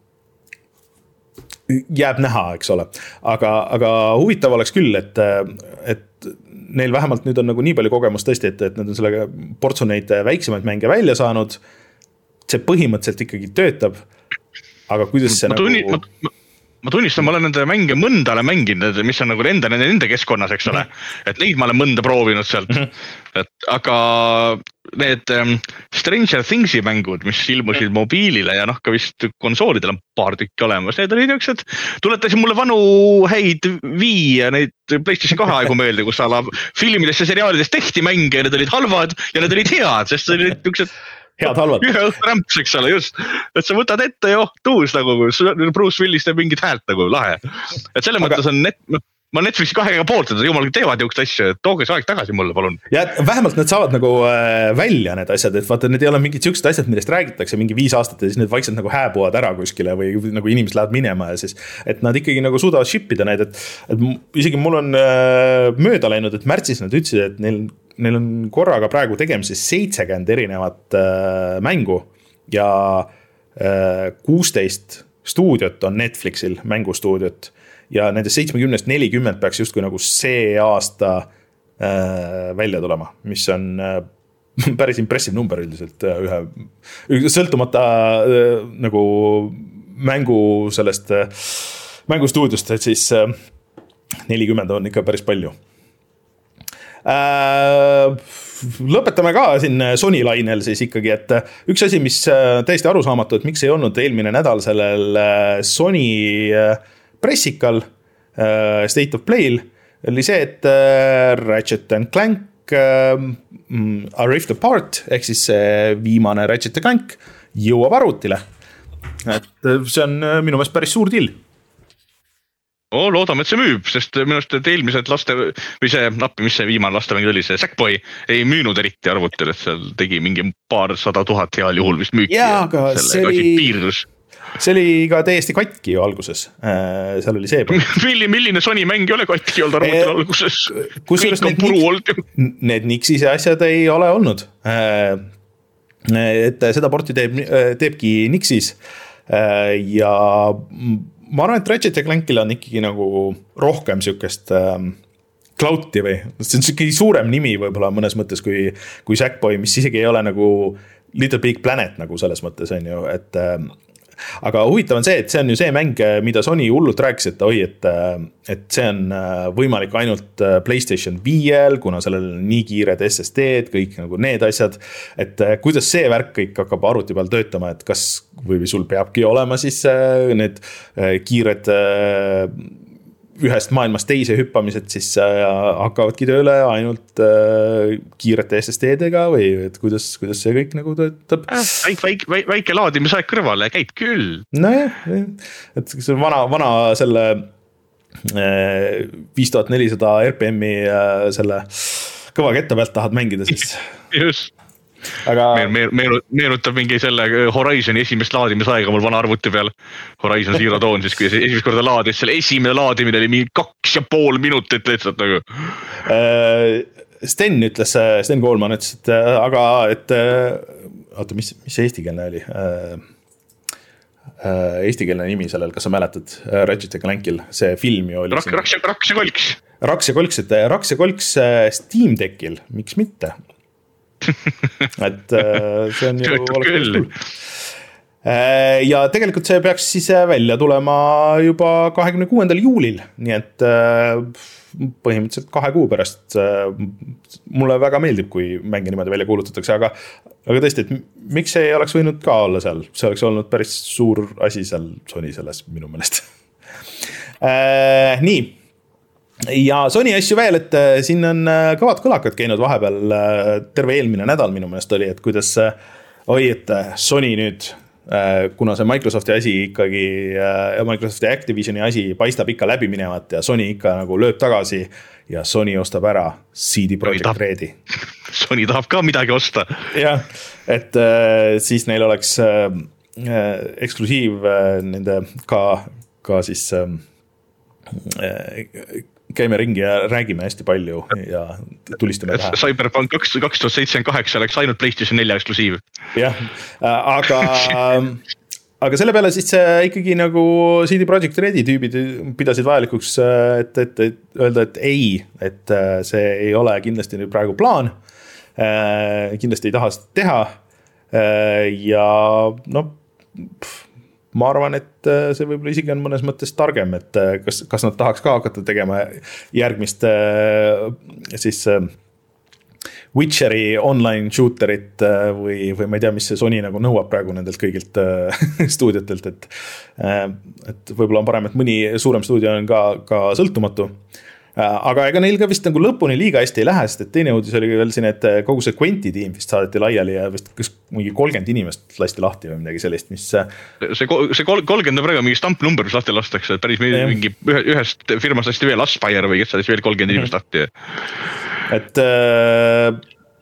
Speaker 1: jääb näha, eks ole. Aga, aga huvitav oleks küll, et, et neil vähemalt nüüd on nagu nii palju kogemust tõesti, et, et nad on sellega portsu neid väiksemaid mänge välja saanud. See põhimõtteliselt ikkagi töötab, aga kuidas see
Speaker 2: ma tunni, nagu... Ma, ma tunnistan, ma olen nende mänge mõndale mänginud, mis on nagu enda, nende, nende keskkonnas, eks ole. Et neid ma olen mõnda proovinud sealt. Et, aga need um, Stranger Thingsi mängud, mis ilmusid mobiilile ja noh, ka vist konsoolidel on paar tükki olemas, need olid üks, et tuletasid mulle vanu häid vii ja neid PlayStation kahe aegu meelde, kus ala filmidest ja seriaalides tehti mänge ja need olid halvad ja need olid head, sest see olid üks, et
Speaker 1: head halvad.
Speaker 2: Ühe õhturämps, eks ole, just. Et sa võtad ette ja oh, tuus nagu, Bruce Willis teeb mingit häält nagu, lahe. Et selle aga... mõttes on net... Ma Netflixi kahega poolt, et jumal teevad jõuks asju, et tooge see aeg tagasi mulle, palun.
Speaker 1: Ja vähemalt nad saavad nagu välja need asjad, et vaata, need ei ole mingid siuksed asjad, millest räägitakse mingi viis aastat ja siis need vaikselt nagu hääbuvad ära kuskile või nagu inimesed lähevad minema ja siis, et nad ikkagi nagu suudavad shipida neid, et, et isegi mul on mööda läinud, et märtsis nad ütlesid, et neil, neil on korraga praegu tegemises seitsekümmend erinevat mängu ja kuusteist stuudiot on Netflixil, mängustuudiot. Ja nendes seitsmekümnest nelikümmend peaks justkui nagu see aasta äh, välja tulema, mis on äh, päris impressive number üldiselt ühe, sõltumata äh, nagu mängu sellest äh, mängustuudiost, et siis äh, nelikümmend on ikka päris palju. Äh, lõpetame ka siin Sony lainel siis ikkagi, et üks asi, mis täiesti arusaamatu, et miks ei olnud eelmine nädal sellel Sony äh, pressikal uh, State of Play'l oli see, et uh, Ratchet and Clank uh, A Rift Apart ehk siis uh, viimane Ratchet and Clank jõuab arvutile. Et uh, see on uh, minu meelest päris suur deal.
Speaker 2: Oh, loodame, et see müüb, sest minu arust eelmised laste või see nappi, mis see viimane lastemäng oli, see Sackboy ei müünud eriti arvutil, et seal tegi mingi paar sada tuhat heal juhul vist müüki.
Speaker 1: Jaa, aga see oli... See oli ka täiesti katki ju alguses. Äh, seal oli see...
Speaker 2: Milline, milline Sony mäng ei ole katki olnud arvutil e alguses? Kõik on puru olnud.
Speaker 1: Need Nixise asjad ei ole olnud. Äh, et seda porti teeb, teebki Nixis. Äh, ja ma arvan, et Ratchet ja Clankil on ikkagi nagu rohkem siukest äh, clouti või. See on ikkagi suurem nimi võib-olla mõnes mõttes kui, kui Sackboy, mis isegi ei ole nagu Little Big Planet nagu selles mõttes on ju, et... Äh, aga huvitav on see, et see on ju see mäng, mida Sony hullult rääkis, et oi, et, et see on võimalik ainult PlayStation viiel, kuna sellel on nii kiired S S D-d, kõik nagu need asjad, et kuidas see värk kõik hakkab arvuti peal töötama, et kas või sul peabki olema siis need kiired ühest maailmast teise hüppamised siis hakkavadki tööle ainult kiirete S S D-dega või et kuidas, kuidas see kõik nagu töötab?
Speaker 2: Väike, väike, väike laadimisaeg kõrvale, käib küll.
Speaker 1: Nojah, et see vana, vana selle viis tuhat nelisada R P M-i selle kõva ketta pealt tahad mängida siis.
Speaker 2: Just.
Speaker 1: Aga...
Speaker 2: Meen, meen, meenutab mingi selle Horizoni esimest laadimisaega mul vana arvuti peal. Horizon Zero Dawn, siis kui esimest korda laadis, selle esimene laadimine oli mingi kaks ja pool minutit lihtsalt nagu.
Speaker 1: Sten ütles, Sten Koolman ütles, et aga, et oota, mis, mis see eestikeelne oli? Eestikeelne nimi sellel, kas sa mäletad Ratchet and Clankil, see film ju oli.
Speaker 2: Raks, raks, raks ja kolks.
Speaker 1: Raks ja kolks, et raks ja kolks Steam Deckil, miks mitte? et see on ju
Speaker 2: küll.
Speaker 1: Ja tegelikult see peaks siis välja tulema juba kahekümne kuuendal juulil, nii et põhimõtteliselt kahe kuu pärast mulle väga meeldib, kui mänge niimoodi välja kuulutatakse, aga, aga tõesti, et miks see ei oleks võinud ka olla seal, see oleks olnud päris suur asi seal Sony selles minu meelest. Nii ja Sony asju veel, et siin on kõvad kõlakad käinud vahepeal terve eelmine nädal minu meelest oli, et kuidas oi, et Sony nüüd, kuna see Microsofti asi ikkagi, Microsofti Activisioni asi paistab ikka läbi minevat ja Sony ikka nagu lööb tagasi ja Sony ostab ära C D Projekt Redi.
Speaker 2: Sony tahab ka midagi osta.
Speaker 1: Jah, et siis neil oleks eksklusiiv nende ka, ka siis käime ringi ja räägime hästi palju ja tulistame tähe.
Speaker 2: Cyberpunk kaks tuhat seitsekümmend kaheksa oleks ainult PlayStation neli eksklusiiv.
Speaker 1: Jah, aga, aga selle peale siis ikkagi nagu C D Projekt Redi tüübid pidasid vajalikuks, et, et, et öelda, et ei, et see ei ole kindlasti praegu plaan. Kindlasti ei taha seda teha. Ja no, ma arvan, et see võib-olla isegi on mõnes mõttes targem, et kas, kas nad tahaks ka hakata tegema järgmist siis Witcheri online shooterit või, või ma ei tea, mis see Sony nagu nõuab praegu nendelt kõigilt stuudiotelt, et, et võib-olla on parem, et mõni suurem stuudio on ka, ka sõltumatu. Aga ega neil ka vist nagu lõpuni liiga hästi ei lähe, sest et teine uudis oli veel siin, et kogu see Quenti tiim vist saadeti laiali ja vist kas mingi kolmkümmend inimest lasti lahti või midagi sellist, mis...
Speaker 2: See, see kolmkümmend on praegu mingi stamp number, mis lahti lastakse, et päris mingi ühe, ühest firmast lasti veel Aspire või kes saadis veel kolmkümmend inimest lahti.
Speaker 1: Et äh,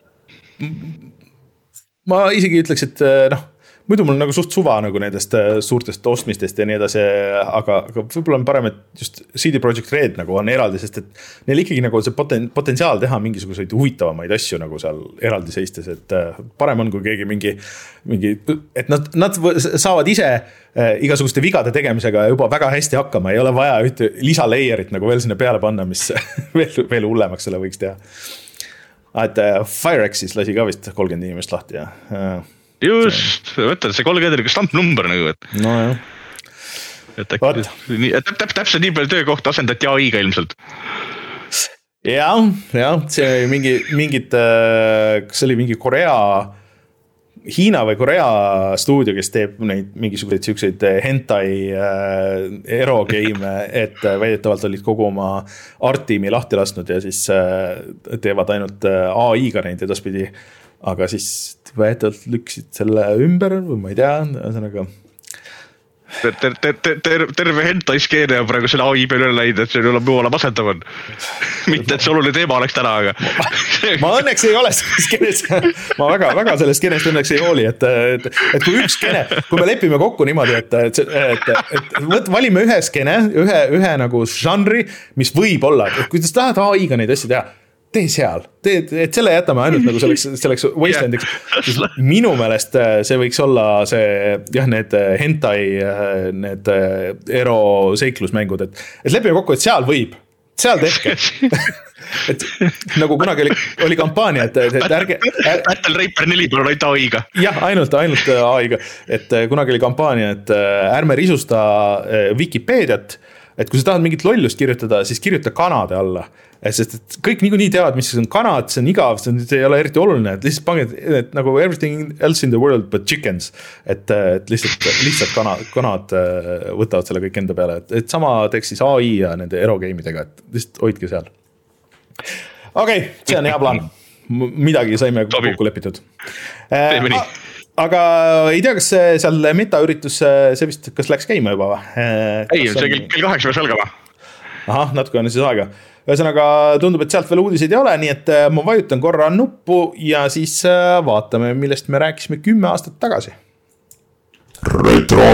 Speaker 1: ma isegi ütleks, et noh, muidu mul on nagu suht suva nagu nendest suurtest ostmistest ja nii edasi, aga, aga võib-olla on parem, et just C D Projekt Red nagu on eraldi, sest et neil ikkagi nagu see poten, potentsiaal teha mingisuguseid huvitavamaid asju nagu seal eraldi seistes, et parem on, kui keegi mingi, mingi et nad, nad saavad ise igasuguste vigade tegemisega juba väga hästi hakkama, ei ole vaja ühte lisaleierit nagu veel sinna peale panna, mis veel, veel hullemaks selle võiks teha. Et Firexis lasi ka vist kolmkümmend inimest lahti ja
Speaker 2: just, võtta see kolmkümmend on stamp number nagu, et
Speaker 1: no jah.
Speaker 2: Et äkki, täp, täp, täpselt nii palju töökohta asendati A I-ga ilmselt.
Speaker 1: Ja, ja, see oli mingi, mingid, kas oli mingi Korea, Hiina või Korea stuudio, kes teeb neid mingisuguseid siukseid hentai ero game, et väidetavalt olid kogu oma art-tiimi lahti lasknud ja siis teevad ainult A I-ga neid edaspidi. Aga siis väetavalt lüksid selle ümber või ma ei tea, ühesõnaga.
Speaker 2: Ter, ter, ter, ter, ter, terve hentai skeene on praegu selle A I peal üle läinud, et see on juba masendav on. Mitte, et see oluline teema oleks täna, aga...
Speaker 1: ma õnneks ei ole skeenes. Ma väga, väga sellest skeenest õnneks ei hooli, et, et, et kui üks skeene, kui me lepime kokku niimoodi, et, et, et, et võt, valime ühe skeene, ühe, ühe nagu žanri, mis võib olla, et kui te tahad A I-ga neid asju teha, tee seal, tee, et selle jätame ainult nagu selleks, selleks wastelandiks. Yeah. Minu meelest see võiks olla see, jah, need hentai, need ero seiklusmängud, et, et lepime kokku, et seal võib, seal tehke. et nagu kunagi oli, oli kampaania, et, et ärge...
Speaker 2: Battle Raper neli peal ainult A I-ga.
Speaker 1: jah, ainult, ainult A I-ga. Et kunagi oli kampaania, et ärme risusta Wikipeediat, et kui sa tahad mingit lollust kirjutada, siis kirjuta kanade alla. Sest et kõik niikuinii teavad, mis on kanad, see on igav, see, on, see ei ole eriti oluline, et lihtsalt pange, et nagu everything else in the world but chickens. Et, et lihtsalt, lihtsalt kanad, kanad võtavad selle kõik enda peale. Et, et sama teeks siis A I ja nende erogeimidega, et lihtsalt hoidke seal. Okei, okay, see on hea plaan. Midagi saime kokku lepitud.
Speaker 2: Teeme nii.
Speaker 1: Aga ei tea, kas seal metaüritus, see vist, kas läks käima juba?
Speaker 2: Ei, see kell, kell kaheksa peaks algama.
Speaker 1: Aha, natuke on siis aega. Ühesõnaga tundub, et sealt veel uudiseid ei ole, nii et ma vajutan korra nuppu ja siis vaatame, millest me rääkisime kümme aastat tagasi. Retro!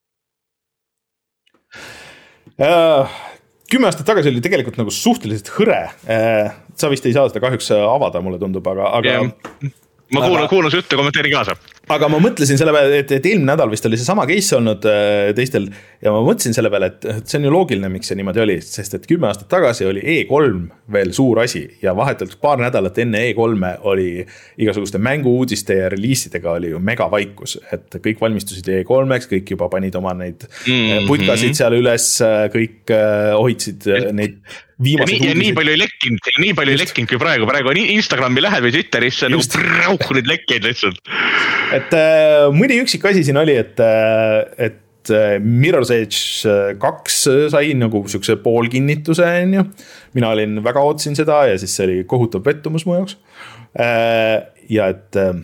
Speaker 1: Kümme aastat tagasi oli tegelikult nagu suhteliselt hõre. Sa vist ei saa seda kahjuks avada, mulle tundub, aga... aga...
Speaker 2: Yeah. Ma kuulan, kuulan su juttu ja kommenteerin kaasa.
Speaker 1: Aga ma mõtlesin selle peale, et, et eelmine nädal vist oli see sama case olnud teistel ja ma mõtlesin selle peale, et see on ju loogiline, miks see niimoodi oli, sest et kümme aastat tagasi oli E kolm veel suur asi ja vahetult paar nädalat enne E kolme oli igasuguste mängu-uudiste ja reliisidega oli ju megavaikus, et kõik valmistusid E kolmeks, kõik juba panid oma neid mm-hmm. putkasid seal üles, kõik hoidsid neid viimased
Speaker 2: ja nii, ja nii palju ei lekkinud, nii palju ei lekkinud kui praegu, praegu on Instagrami lähed või Twitterisse nagu prauh neid lekkeid lihtsalt.
Speaker 1: Et äh, mõni üksik asi siin oli, et, et Mirror's Edge kaks sai nagu sükse poolkinnituse, mina olin väga ootsin seda ja siis see oli kohutav pettumus mu jaoks. Äh, ja et äh,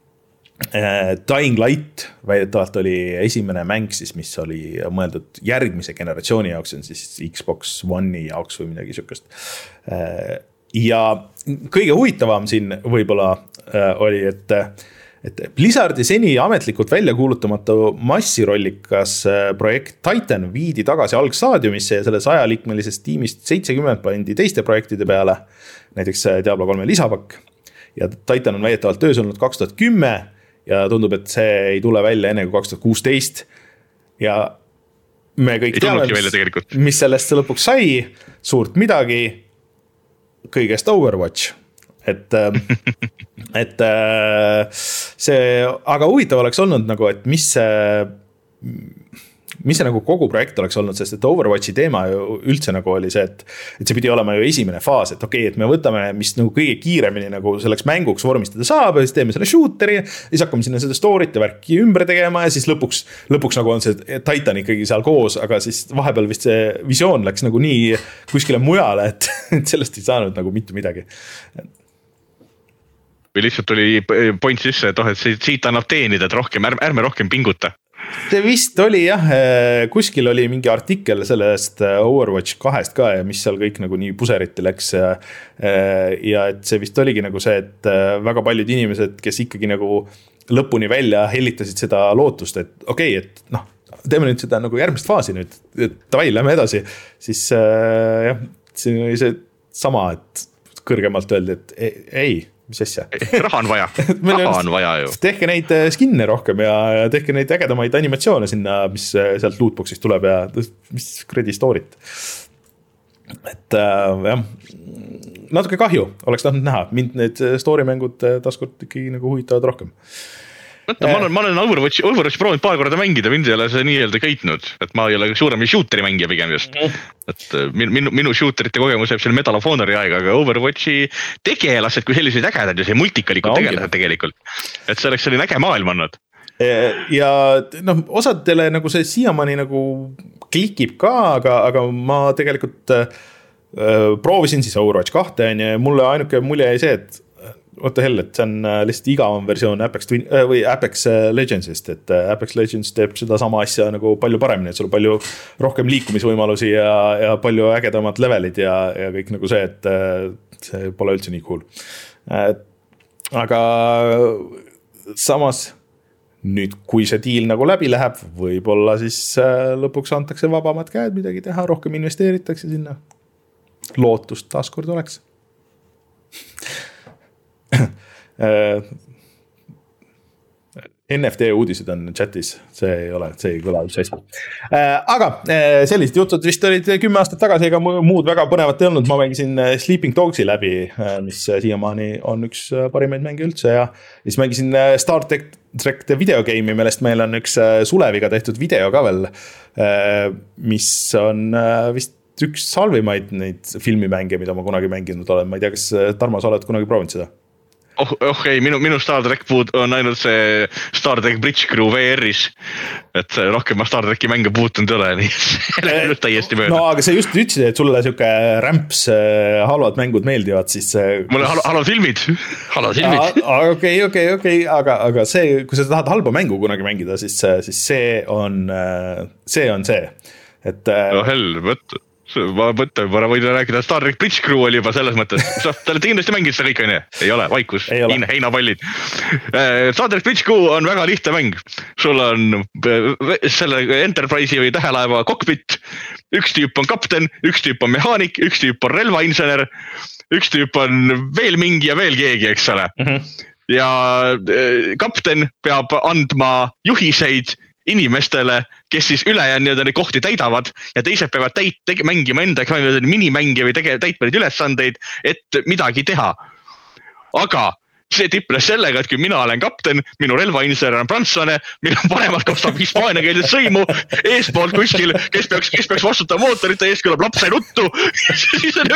Speaker 1: Dying Light väidetavalt oli esimene mäng siis, mis oli mõeldud järgmise generatsiooni jaoks, on siis Xbox One'i jaoks või midagi sükest. Ja kõige huvitavam siin võib-olla oli, et, et Blizzardi seni ametlikult välja kuulutamatu massirollikas projekt Titan viidi tagasi algstaadiumisse ja selle sajaliikmelisest tiimist seitsekümmend pandi teiste projektide peale, näiteks Diablo kolme lisapakk. Ja Titan on väidetavalt töös olnud kaks tuhat kümme ja tundub, et see ei tule välja enne kui kaks tuhat kuusteist ja me kõik teame, mis, mis sellest lõpuks sai, suurt midagi, kõigest Overwatch. Et, et see, aga huvitav oleks olnud nagu, et mis see, mis see nagu kogu projekt oleks olnud, sest et Overwatchi teema ju üldse nagu oli see, et, et see pidi olema ju esimene faas, et okei, okay, et me võtame, mis nagu kõige kiiremini nagu selleks mänguks vormistada saab ja siis teeme selle shooteri ja siis hakkame sinna seda story't ja värki ümber tegema ja siis lõpuks, lõpuks nagu on see Titan ikkagi seal koos, aga siis vahepeal vist see visioon läks nagu nii kuskile mujale, et, et sellest ei saanud nagu mitte midagi.
Speaker 2: Või lihtsalt tuli point sisse, et, oh, et siit annab teenida, et rohkem, ärme, ärme rohkem pinguta.
Speaker 1: See vist oli jah, kuskil oli mingi artikkel sellest Overwatch kahest ka ja mis seal kõik nagu nii puseriti läks ja, ja et see vist oligi nagu see, et väga paljud inimesed, kes ikkagi nagu lõpuni välja hellitasid seda lootust, et okei, okay, et noh, teeme nüüd seda nagu järgmist faasi nüüd, et davai, lähme edasi, siis jah, siin oli see sama, et kõrgemalt öeldi, et ei, ei mis asja?
Speaker 2: Raha on vaja, raha on vaja ju.
Speaker 1: Tehke neid skinne rohkem ja tehke neid ägedamaid animatsioone sinna, mis sealt lootboxist tuleb ja mis kredi story't. Et äh, jah, natuke kahju, oleks tahtnud näha, mind need story mängud taaskord ikkagi nagu huvitavad rohkem.
Speaker 2: Mõtta, ma olen, ma olen Overwatch, Overwatch proovinud paar korda mängida, mind ei ole see nii-öelda köitnud, et ma ei ole suurem shooteri mängija pigem just. Et minu, minu shooterite kogemus jääb selle Medal of Honori aega, aga Overwatchi tegelased kui sellised ägedad ja see multikalikud no, tegelased tegelikult. Et see oleks selline äge maailm olnud.
Speaker 1: Ja noh, osadele nagu see siiamaani nagu klikib ka, aga, aga ma tegelikult äh, proovisin siis Overwatch kahte ja mulle ainuke mulje ei see, et what the hell, et see on lihtsalt igavam versioon Apex, Twin, äh, või Apex Legendsist, et Apex Legends teeb seda sama asja nagu palju paremini, et sul on palju rohkem liikumisvõimalusi ja, ja palju ägedamad levelid ja, ja kõik nagu see, et see pole üldse nii cool. Aga samas nüüd, kui see deal nagu läbi läheb, võib-olla siis lõpuks antakse vabamad käed midagi teha, rohkem investeeritakse sinna. Lootust taaskord oleks. N F T uudised on chatis, see ei ole, see ei kõla üldse hästi. Aga sellised jutud vist olid kümme aastat tagasi, ega muud väga põnevat ei olnud. Ma mängisin Sleeping Dogsi läbi, mis siiamaani on üks parimaid mänge üldse ja siis mängisin Star Trek The Videogame'i, millest meil on üks Suleviga tehtud video ka veel, mis on vist üks halvimaid neid filmimänge, mida ma kunagi mänginud olen. Ma ei tea, kas Tarmo, sa oled kunagi proovinud seda?
Speaker 2: Oh, oh ei, minu, minu Star Trek puud on ainult see Star Trek Bridge Crew V R-is, et rohkem ma Star Treki mänge puutunud ei ole, nii see täiesti mööda.
Speaker 1: No aga sa just ütlesid, et sulle siuke rämps halvad mängud meeldivad, siis
Speaker 2: mulle hal halvad filmid, halvad filmid.
Speaker 1: Okei, okei, okei, aga, aga see, kui sa tahad halba mängu kunagi mängida, siis, siis see on see, on see. Et,
Speaker 2: no hell, võtta. Ma mõtlen, ma võin rääkida, Star Trek Bridge Crew oli juba selles mõttes. Te olete kindlasti mänginud seda kõik, on ju? Ei ole, vaikus, Heina, heinapallid. Star Trek Bridge Crew on väga lihtne mäng. Sul on selle Enterprise'i või tähelaeva cockpit. Üks tüüp on kapten, üks tüüp on mehaanik, üks tüüp on relvainsener, üks tüüp on veel mingi ja veel keegi, eks ole. Mm-hmm. Ja kapten peab andma juhiseid inimestele, kes siis ülejäänud neid kohti täidavad ja teised peavad täit, tege, mängima enda minimänge või tege, täitma neid ülesandeid, et midagi teha. Aga see tiples sellega, et kui mina olen kapten, minu relvainsener on prantslane, meil on paremat kostab hispaania keelset sõimu, eespoolt kuskil, kes peaks, kes peaks vastutama mootorite ees, kõlab lapse nuttu. Siis on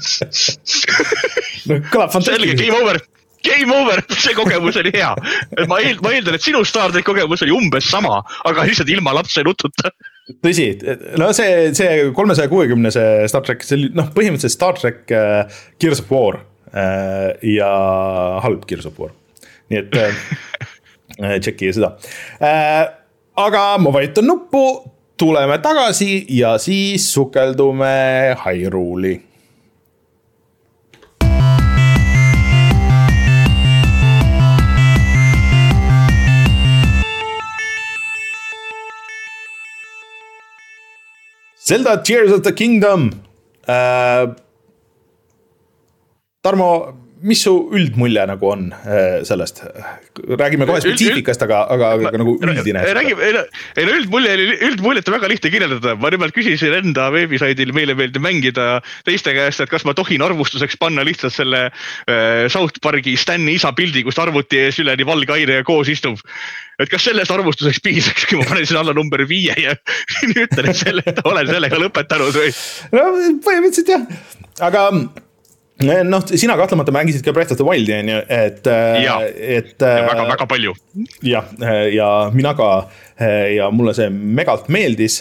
Speaker 1: no, kõlab
Speaker 2: selge, game over. Game over, see kogemus oli hea. Ma, eel, ma eeldan, et sinu Star Trek kogemus oli umbes sama, aga lihtsalt ilma lapse nututa.
Speaker 1: Tõsi, no see, see kolmesaja kuuekümne see Star Trek, see oli noh, põhimõtteliselt Star Trek uh, Gears of War uh, ja halb Gears of War. Nii et uh, tšekki seda. Uh, aga ma vajutan nuppu, tuleme tagasi ja siis sukeldume Hyrule'i. Zelda Tears of the Kingdom. Äh, Tarmo, mis su üldmulje nagu on äh, sellest? Räägime kohe spetsiifikast, aga, aga, aga nagu üldine.
Speaker 2: Räägime, ei no üldmulje, üldmuljet on väga lihtne kirjeldada. Ma nimelt küsisin enda veebisaidil meile meeldi mängida teiste käest, et kas ma tohin arvustuseks panna lihtsalt selle äh, South Parki Stani isa pildi, kus arvuti ees üleni valge aine ja koos istub. Et kas sellest arvustuseks piisaks, kui ma panen siin alla number viie ja ütlen, et selle, olen sellega lõpetanud või?
Speaker 1: No põhimõtteliselt jah, aga noh, sina kahtlemata mängisid ka Breath of the Wildi, et,
Speaker 2: ja, et ja väga, väga palju.
Speaker 1: Ja, ja mina ka ja mulle see megalt meeldis.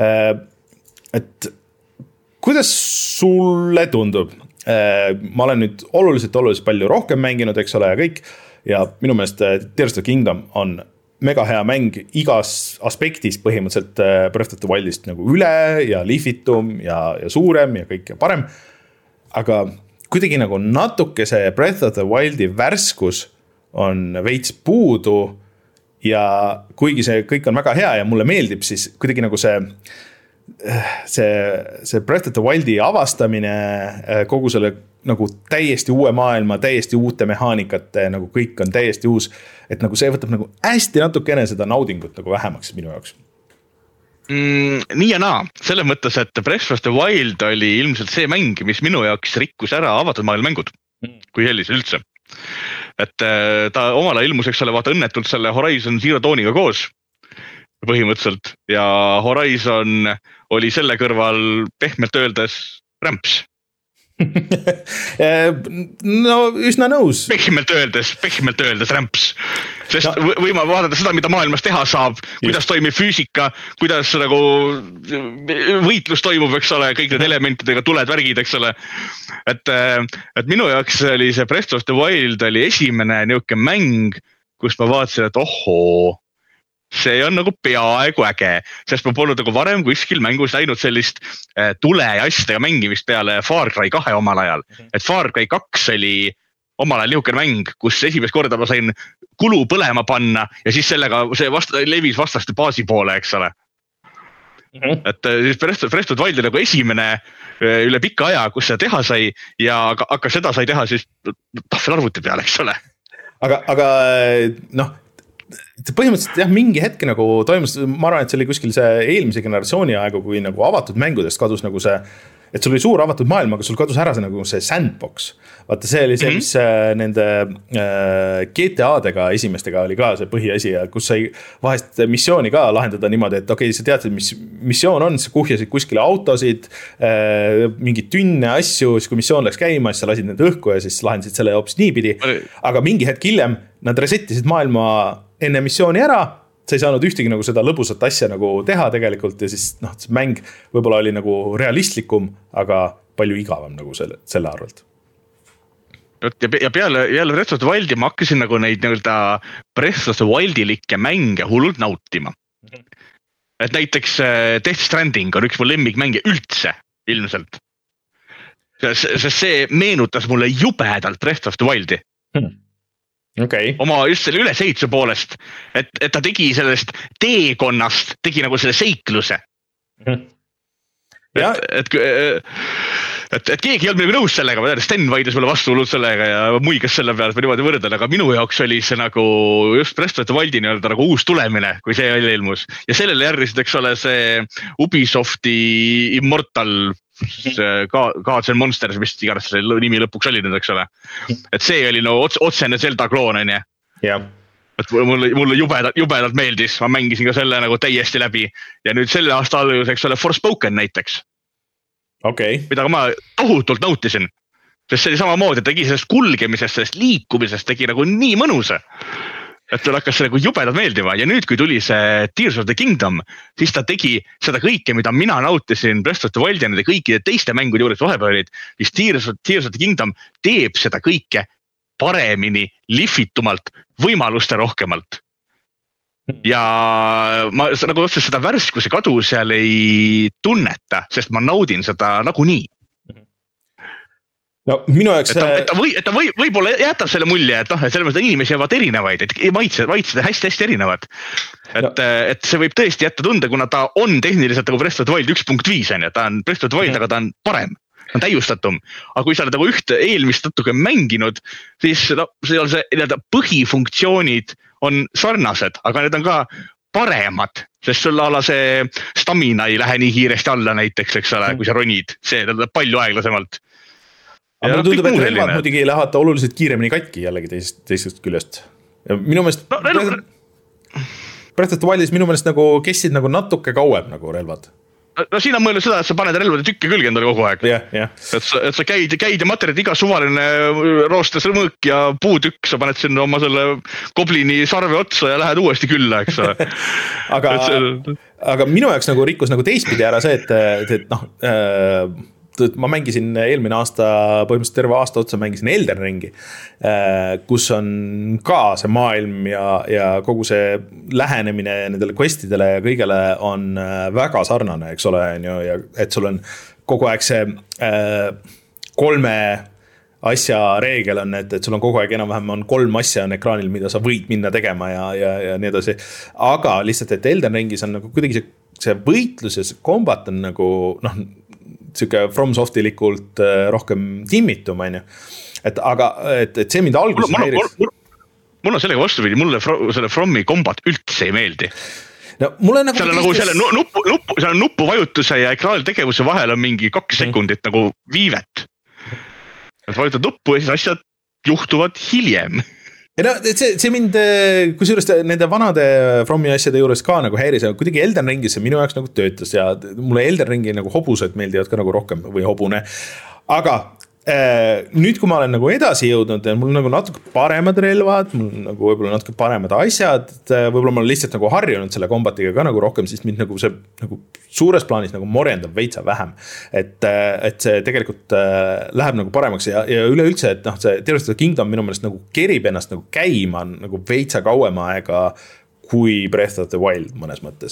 Speaker 1: Et kuidas sulle tundub? Ma olen nüüd oluliselt, oluliselt palju rohkem mänginud, eks ole, ja kõik. Ja minu meelest Tears of the Kingdom on mega hea mäng igas aspektis põhimõtteliselt Breath of the Wildist nagu üle ja lihvitum ja, ja suurem ja kõik ja parem. Aga kuidagi nagu natuke see Breath of the Wildi värskus on veits puudu ja kuigi see kõik on väga hea ja mulle meeldib, siis kuidagi nagu see see, see Breath of the Wildi avastamine, kogu selle nagu täiesti uue maailma, täiesti uute mehaanikate, nagu kõik on täiesti uus, et nagu see võtab nagu hästi natukene seda naudingut nagu vähemaks minu jaoks.
Speaker 2: Mm, nii ja naa, selle mõttes, et Breath of the Wild oli ilmselt see mäng, mis minu jaoks rikkus ära avatud maailma mängud, kui sellise üldse. Et ta omala ilmus, eks ole, vaata õnnetult selle Horizon Zero Dawniga koos põhimõtteliselt ja Horizon oli selle kõrval pehmelt öeldes rämps.
Speaker 1: No üsna nõus.
Speaker 2: Pehmelt öeldes, pehmelt öeldes rämps. Sest no. võime vaadata seda, mida maailmas teha saab, kuidas Just. toimib füüsika, kuidas nagu võitlus toimub, eks ole, kõik need elementidega tuled, värgid, eks ole. Et, et minu jaoks oli see Breath of the Wild oli esimene niuke mäng, kus ma vaatasin, et ohoo, see on nagu peaaegu äge, sest ma polnud nagu varem kuskil mängus läinud sellist äh, tule ja asjadega mängimist peale Far Cry kahe omal ajal. Et Far Cry kaks oli omal ajal niisugune mäng, kus esimest korda ma sain kulu põlema panna ja siis sellega see vast, levis vastaste baasi poole, eks ole. Mm-hmm. Et siis Breath of the Wild nagu esimene üle pika aja, kus seda teha sai ja aga, aga seda sai teha siis tahvel arvuti peale, eks ole.
Speaker 1: Aga, aga noh, põhimõtteliselt jah, mingi hetk nagu toimus, ma arvan, et see oli kuskil see eelmise generatsiooni aegu, kui nagu avatud mängudest kadus nagu see, et sul oli suur avatud maailm, aga sul kadus ära see nagu see sandbox. Vaata, see oli see, mis mm-hmm. nende äh, G T A-dega esimestega oli ka see põhiasi ja kus sai vahest missiooni ka lahendada niimoodi, et okei, okay, sa tead, mis missioon on, sa kuhjasid kuskile autosid, äh, mingid tünne asju, siis kui missioon läks käima, siis sa lasid need õhku ja siis lahendasid selle hoopis niipidi. Aga mingi hetk hiljem nad resettisid maailma enne missiooni ära, sa ei saanud ühtegi nagu seda lõbusat asja nagu teha tegelikult ja siis noh, see mäng võib-olla oli nagu realistlikum, aga palju igavam nagu selle, selle arvelt.
Speaker 2: Ja peale, peale Breath of the Wildi ma hakkasin nagu neid nii-öelda Breath of the Wildi-likke mänge hullult nautima. Et näiteks Death Stranding on üks mu lemmikmänge üldse, ilmselt. Sest see meenutas mulle jubedalt Breath of the Wildi.
Speaker 1: Hmm. Okay.
Speaker 2: Oma just selle ülesehituse poolest, et, et ta tegi sellest teekonnast, tegi nagu selle seikluse. Hmm. Ja. Et, et, et, et keegi ei olnud minuga nõus sellega, ma tean, Sten vaidles mulle vastu hullult sellega ja muigas selle peale, et ma niimoodi võrdlen, aga minu jaoks oli see nagu just Breath of the Wildi nii-öelda nagu uus tulemine, kui see oli ilmus. Ja sellele järgisid, eks ole, see Ubisofti Immortal Gods and Monsters, mis iganes selle nimi lõpuks oli nüüd, eks ole. Et see oli no otsene Zelda kloon, on ja.
Speaker 1: Jah.
Speaker 2: Et mulle, mulle jubedalt, jubedalt meeldis, ma mängisin ka selle nagu täiesti läbi ja nüüd selle aasta algus, eks ole, Forspoken näiteks.
Speaker 1: Okay.
Speaker 2: Mida ma tohutult nautisin, sest see oli samamoodi, et tegi sellest kulgemisest, sellest liikumisest tegi nagu nii mõnusa, et ta hakkas nagu jubedalt meeldima ja nüüd, kui tuli see Tears of the Kingdom, siis ta tegi seda kõike, mida mina nautisin Breath of the Wild ja nende kõikide teiste mängude juures vahepeal olid, siis Tears of, Tears of the Kingdom teeb seda kõike paremini, lihvitumalt, võimaluste rohkemalt. Ja ma nagu otseselt seda värskuse kadu seal ei tunneta, sest ma naudin seda nagu nii.
Speaker 1: No minu jaoks...
Speaker 2: Et ta, et ta, või, et ta või, võib-olla jätab selle mulje, et, noh, et selle mõttes inimesi jäävad erinevaid, et maitsed, maitsed hästi-hästi erinevad. Et, no. et see võib tõesti jätta tunde, kuna ta on tehniliselt nagu Breath of the Wild üks punkt viis, on, ja ta on Breath of the Wild, mm. aga ta on parem. On täiustatum. Aga kui sa oled nagu ühte eelmist natuke mänginud, siis no, see, see põhifunktsioonid on sarnased, aga need on ka paremad, sest sul ala see stamina ei lähe nii kiiresti alla näiteks, eks ole, kui sa ronid, see tuleb palju aeglasemalt.
Speaker 1: Aga mulle tundub, et relvad muidugi lähevad oluliselt kiiremini katki jällegi teisest, teisest küljest. Ja minu meelest no, relv... Breath of the Wildis minu meelest nagu kestsid nagu natuke kauem nagu relvad.
Speaker 2: No siin on mõelnud seda, et sa paned relvade tükke külge endale kogu aeg.
Speaker 1: Yeah, yeah.
Speaker 2: Et, sa, et sa käid, käid ja materjad iga suvaline roostes mõõk ja puutükk, sa paned sinna oma selle goblini sarve otsa ja lähed uuesti külla, eks.
Speaker 1: aga, see... aga minu jaoks nagu rikkus nagu teistpidi ära see, et, et, et noh... Äh, ma mängisin eelmine aasta, põhimõtteliselt terve aasta otsa mängisin Elden Ringi, kus on ka see maailm ja, ja kogu see lähenemine nendele questidele ja kõigele on väga sarnane, eks ole, ja et sul on kogu aeg see kolme asja reegel on, et, et sul on kogu aeg enam-vähem on kolm asja on ekraanil, mida sa võid minna tegema ja, ja, ja nii edasi. Aga lihtsalt, et Elden Ringis on nagu kuidagi see, see võitlus ja see kombat on nagu, noh, siuke FromSoftilikult rohkem timmitum, on ju. Et, aga, et, et see mind alguses
Speaker 2: mul, mul, mul, mul on sellega vastupidi, mulle selle Fromi kombat üldse ei meeldi.
Speaker 1: No, mulle nagu
Speaker 2: seal on nagu selle nuppu, nuppu, seal on nuppu vajutuse ja ekraanil tegevuse vahel on mingi kaks sekundit mm. nagu viivet. Et vajutad nuppu ja siis asjad juhtuvad hiljem.
Speaker 1: Ja no, see, see mind, kusjuures nende vanade Fromi asjade juures ka nagu häiris, aga kuidagi Elden Ringis see minu jaoks nagu töötas ja mulle Elden Ringi nagu hobused meeldivad ka nagu rohkem või hobune. Aga nüüd, kui ma olen nagu edasi jõudnud, mul on nagu natuke paremad relvad, mul on nagu võib-olla natuke paremad asjad, võib-olla ma olen lihtsalt nagu harjunud selle kombatiga ka nagu rohkem, siis mind nagu see nagu suures plaanis nagu morjendab veitsa vähem. Et, et see tegelikult läheb nagu paremaks ja, ja üleüldse, et noh, see Tears of the Kingdom minu meelest nagu kerib ennast nagu käima nagu veitsa kauem aega kui Breath of the Wild mõnes mõttes.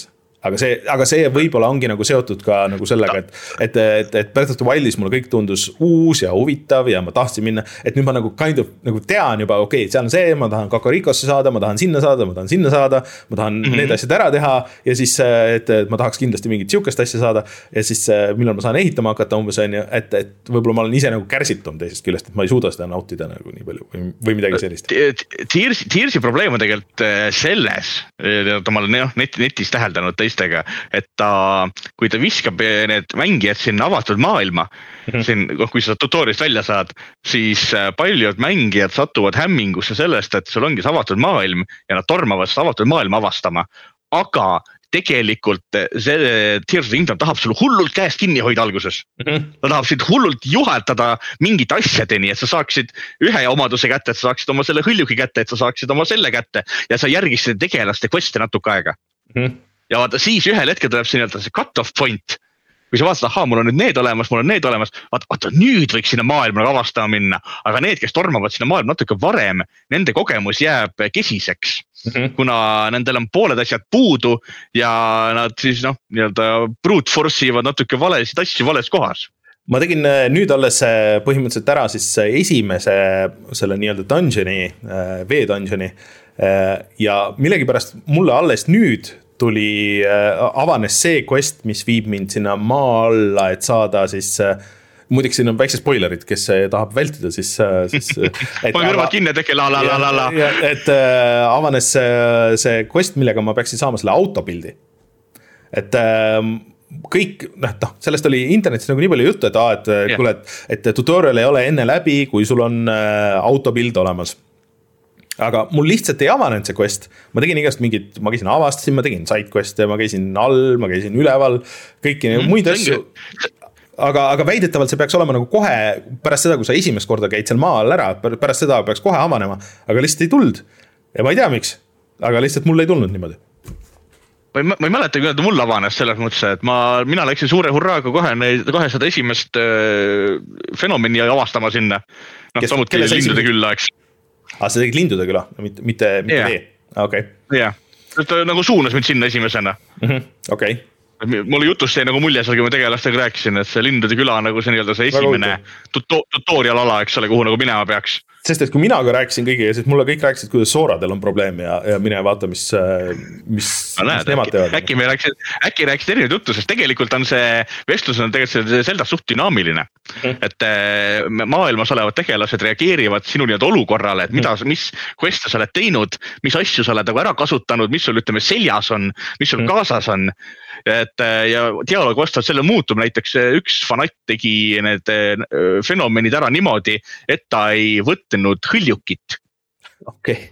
Speaker 1: aga see, aga see võib-olla ongi nagu seotud ka nagu sellega, et, et, et, et Breath of the Wildis mulle kõik tundus uus ja huvitav ja ma tahtsin minna, et nüüd ma nagu kind of nagu tean juba, okei okay,, seal on see, ma tahan Kakarikosse saada, ma tahan sinna saada, ma tahan sinna saada, ma tahan mm -hmm. need asjad ära teha ja siis, et, et ma tahaks kindlasti mingit siukest asja saada ja siis millal ma saan ehitama hakata umbes on ju, et, et võib-olla ma olen ise nagu kärsitum teisest küljest, et ma ei suuda seda nautida nagu nii palju või, või midagi sellist.
Speaker 2: Tearsi, Tearsi probleem on tegelikult selles, ma olen net, netis täheldanud teistega, et ta, kui ta viskab need mängijad sinna avatud maailma, mm -hmm. siin, kui sa tutorialist välja saad, siis paljud mängijad satuvad hämmingusse sellest, et sul ongi see avatud maailm ja nad tormavad seda avatud maailma avastama, aga tegelikult see Tears of the Kingdom tahab sul hullult käest kinni hoida alguses. Mm-hmm. Ta tahab sind hullult juhatada mingite asjadeni, et sa saaksid ühe omaduse kätte, et sa saaksid oma selle hõljuki kätte, et sa saaksid oma selle kätte ja sa järgiksid tegelaste quest'e natuke aega. Mm-hmm. Ja vaata, siis ühel hetkel tuleb see, see cut-off point, kui sa vaatad, ahaa, mul on nüüd need olemas, mul on need olemas, vaata, vaata nüüd võiks sinna maailma avastama minna, aga need, kes tormavad sinna maailma natuke varem, nende kogemus jääb kesiseks. Mm-hmm. Kuna nendel on pooled asjad puudu ja nad siis noh, nii-öelda brute force ivad natuke valesid asju vales kohas.
Speaker 1: Ma tegin nüüd alles põhimõtteliselt ära siis esimese selle nii-öelda dungeoni, V-dungeoni ja millegipärast mulle alles nüüd tuli, avanes see quest, mis viib mind sinna maa alla, et saada siis muideks siin on väikse spoilerid, kes tahab vältida, siis, siis
Speaker 2: et, ma kõrvad kinni teke, la la la la la.
Speaker 1: Et äh, avanes see, see quest, millega ma peaksin saama selle autopildi. Et äh, kõik, noh, sellest oli internetis nagu nii palju juttu, et, ah, et, yeah. kuule, et, et tutorial ei ole enne läbi, kui sul on äh, autopild olemas. Aga mul lihtsalt ei avanenud see quest. Ma tegin igast mingit, ma käisin avastasin, ma tegin side quest'e, ma käisin all, ma käisin üleval, kõiki mm, muid asju. Aga, aga väidetavalt see peaks olema nagu kohe pärast seda, kui sa esimest korda käid seal maa all ära, pärast seda peaks kohe avanema, aga lihtsalt ei tulnud. Ja ma ei tea, miks, aga lihtsalt mul ei tulnud niimoodi.
Speaker 2: Ma ei, ma ei mäleta, kui mul avanes selles mõttes, et ma, mina läksin suure hurraaga kohe, kohe seda esimest äh, fenomeni avastama sinna. Noh, Kes, samuti lindude külla, eks.
Speaker 1: Ah, sa tegid lindude külla, mitte, mitte, mitte yeah. tee? Okei. Okay.
Speaker 2: Jah, ta nagu suunas mind sinna esimesena.
Speaker 1: Mm-hmm. Okei. Okay.
Speaker 2: Mulle jutust jäi nagu mulje seal, kui ma tegelastega rääkisin, et see lindude küla nagu see nii-öelda see esimene tuto- tutorial ala, eks ole, kuhu nagu minema peaks.
Speaker 1: Sest et kui mina ka rääkisin kõigiga, siis mulle kõik rääkisid, kuidas Sooradel on probleem ja, ja mine vaata, mis, mis,
Speaker 2: no, näed, mis nemad teevad. Äkki, me rääkisid, äkki rääkisid erinevad juttu, sest tegelikult on see vestlus on tegelikult see Zelda suht dünaamiline. Mm. Et maailmas olevad tegelased reageerivad sinu nii-öelda olukorrale, et mida, mis quest'e sa oled teinud, mis asju sa oled nagu ära kasutanud, mis sul ütleme seljas on, mis sul mm. kaasas on. Et, ja dialoog vastavalt selle muutub, näiteks üks fanatt tegi need fenomenid ära niimoodi, et ta ei võtnud hõljukit.
Speaker 1: Okei.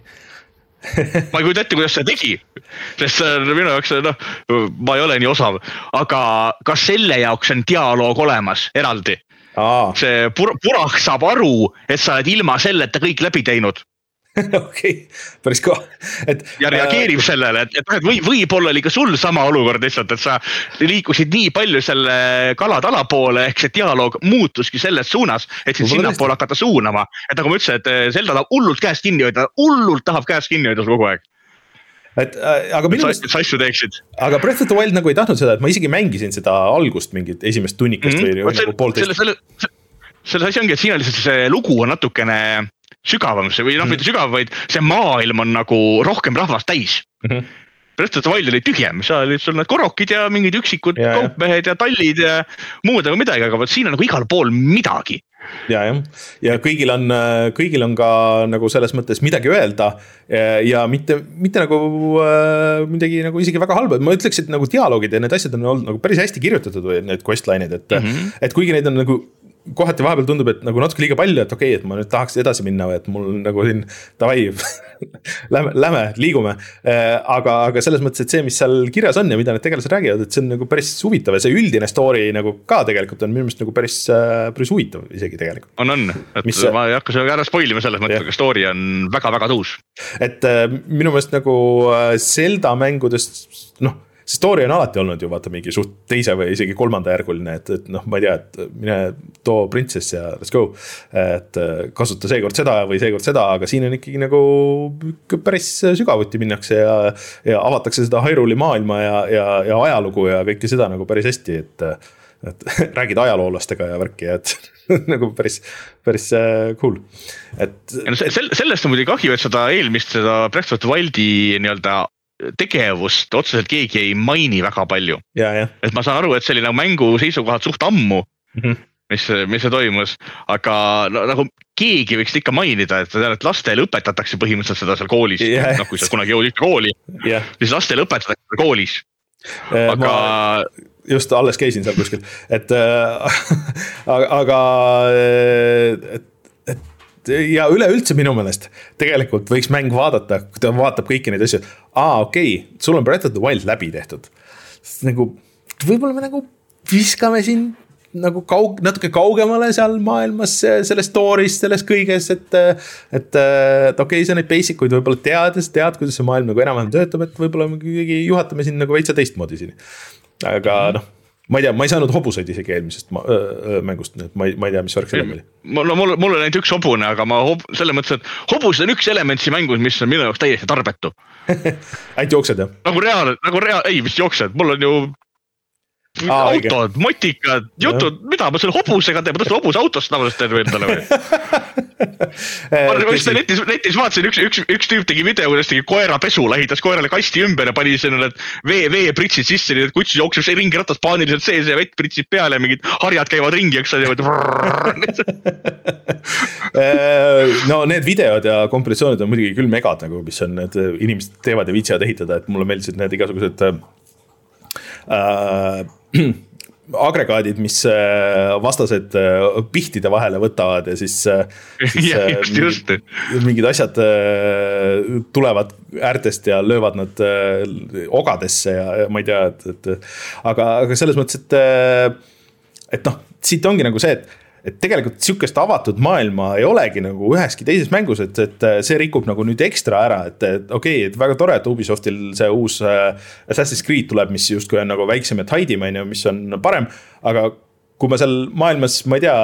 Speaker 2: Okay. ma ei kujuta ette, kuidas see tegi, sest minu jaoks no, ma ei ole nii osav, aga ka selle jaoks on dialoog olemas eraldi. Aa. See pur- purah saab aru, et sa oled ilma selleta kõik läbi teinud.
Speaker 1: Okei, okay. Päris ka. Et,
Speaker 2: ja reageerib äh, sellele, et, et või, võib-olla oli ka sul sama olukord lihtsalt, et sa liikusid nii palju selle kalatala poole, ehk see dialoog muutuski selles suunas, et siin sinna poole hakata suunama. Et nagu ma ütlesin, et Zelda tahab hullult käest kinni hoida, hullult tahab käest kinni hoida kogu aeg.
Speaker 1: Et, äh, aga, minu
Speaker 2: et sa asju teeksid.
Speaker 1: Aga Breath of the Wild nagu ei tahtnud seda, et ma isegi mängisin seda algust mingit esimest tunnikest mm-hmm. või, või nagu poolteist. Selle,
Speaker 2: selle, selle asi ongi, et siin on lihtsalt see lugu on natukene sügavam, või noh, mitte sügav, vaid see maailm on nagu rohkem rahvast täis. Mm-hmm. Breath of the Wild oli tühjem, seal olid sul need korokid ja mingid üksikud ja, kaupmehed ja tallid ja muud nagu midagi, aga siin on nagu igal pool midagi.
Speaker 1: Ja, ja. ja kõigil on, kõigil on ka nagu selles mõttes midagi öelda ja mitte, mitte nagu midagi nagu isegi väga halba. Ma ütleks, et nagu dialoogid ja need asjad on olnud nagu päris hästi kirjutatud või need questline'id, et, mm-hmm. et kuigi neid on nagu kohati vahepeal tundub, et nagu natuke liiga palju, et okei, okay, et ma nüüd tahaks edasi minna või et mul nagu siin davai, lähme, lähme, liigume. Aga, aga selles mõttes, et see, mis seal kirjas on ja mida need tegelased räägivad, et see on nagu päris huvitav ja see üldine story nagu ka tegelikult on minu meelest nagu päris, päris huvitav isegi tegelikult.
Speaker 2: On, on, et mis, ma ei hakka seda ära spoilima selles mõttes, aga story on väga-väga tuus.
Speaker 1: Et minu meelest nagu Zelda mängudest, noh, see story on alati olnud ju vaata mingi suht teise või isegi kolmanda järguline, et, et noh, ma ei tea, et mine too princess ja let's go, et kasuta seekord seda või seekord seda, aga siin on ikkagi nagu päris sügavuti minnakse ja, ja avatakse seda Hyrule maailma ja, ja, ja ajalugu ja kõike seda nagu päris hästi, et, et räägid ajaloolastega ja värki ja et nagu päris, päris cool. Et
Speaker 2: ja no sel, sellest on muidugi kahju, et seda eelmist, seda Breath of the Wildi nii-öelda tegevust otseselt keegi ei maini väga palju.
Speaker 1: Ja, ja.
Speaker 2: Et ma saan aru, et selline mängu seisukohad suht ammu, mm-hmm. mis, mis see toimus, aga no, nagu keegi võiks ikka mainida, et, et lastele õpetatakse põhimõtteliselt seda seal koolis, yeah. noh, kui sa kunagi jõudid kooli, yeah. siis lastele õpetatakse koolis.
Speaker 1: Aga ma just alles käisin seal kuskil, et äh, aga et, et ja üleüldse minu meelest tegelikult võiks mäng vaadata, kui ta vaatab kõiki neid asju, aa okei, okay, sul on Breath of the Wild läbi tehtud. Nagu, võib-olla me nagu viskame siin nagu kaug, natuke kaugemale seal maailmas selles story's, selles kõiges, et, et, et okei, okay, sa neid basic'uid võib-olla teades, tead, kuidas see maailm nagu enam-vähem töötab, et võib-olla me juhatame siin nagu veitsa teistmoodi siin. Aga noh, ma ei tea, ma ei saanud hobuseid isegi eelmisest ma, öö, mängust, nii et ma ei, ma ei tea, mis värk selle oli.
Speaker 2: No, mul, mul on ainult üks hobune, aga ma hob, selle mõttes, et hobused on üks element siin mängus, mis on minu jaoks täiesti tarbetu.
Speaker 1: Ainult jooksed, jah?
Speaker 2: Nagu reaalne, nagu reaalne, ei, vist jooksed, mul on ju Aa, autod, õige. Motikad, jutud, ja. Mida ma selle hobusega teen, ma tõstan hobuse autost tavaliselt teen endale või? ma netis, netis vaatasin, üks, üks, üks tüüp tegi video, kuidas tegi koera pesu, lahitas koerale kasti ümber ja pani sinna need vee, veepritsid sisse, nii et kuts jookseb see ringi ratas paaniliselt sees ja vettpritsid peale ja mingid harjad käivad ringi, eks sa
Speaker 1: no need videod ja kompressioonid on muidugi küll megad, nagu, mis on need inimesed teevad ja viitsivad ehitada, et mulle meeldisid need igasugused äh, agregaadid, mis vastased pihtide vahele võtavad ja siis, siis
Speaker 2: ja, just, just.
Speaker 1: mingid asjad tulevad äärtest ja löövad nad ogadesse ja, ja ma ei tea, et, et aga, aga selles mõttes, et et noh, siit ongi nagu see, et et tegelikult sihukest avatud maailma ei olegi nagu üheski teises mängus, et, et see rikub nagu nüüd ekstra ära, et, et okei, okay, et väga tore, et Ubisoftil see uus Assassin's Creed tuleb, mis justkui on nagu väiksem ja tidim, mis on parem, aga kui ma seal maailmas, ma ei tea,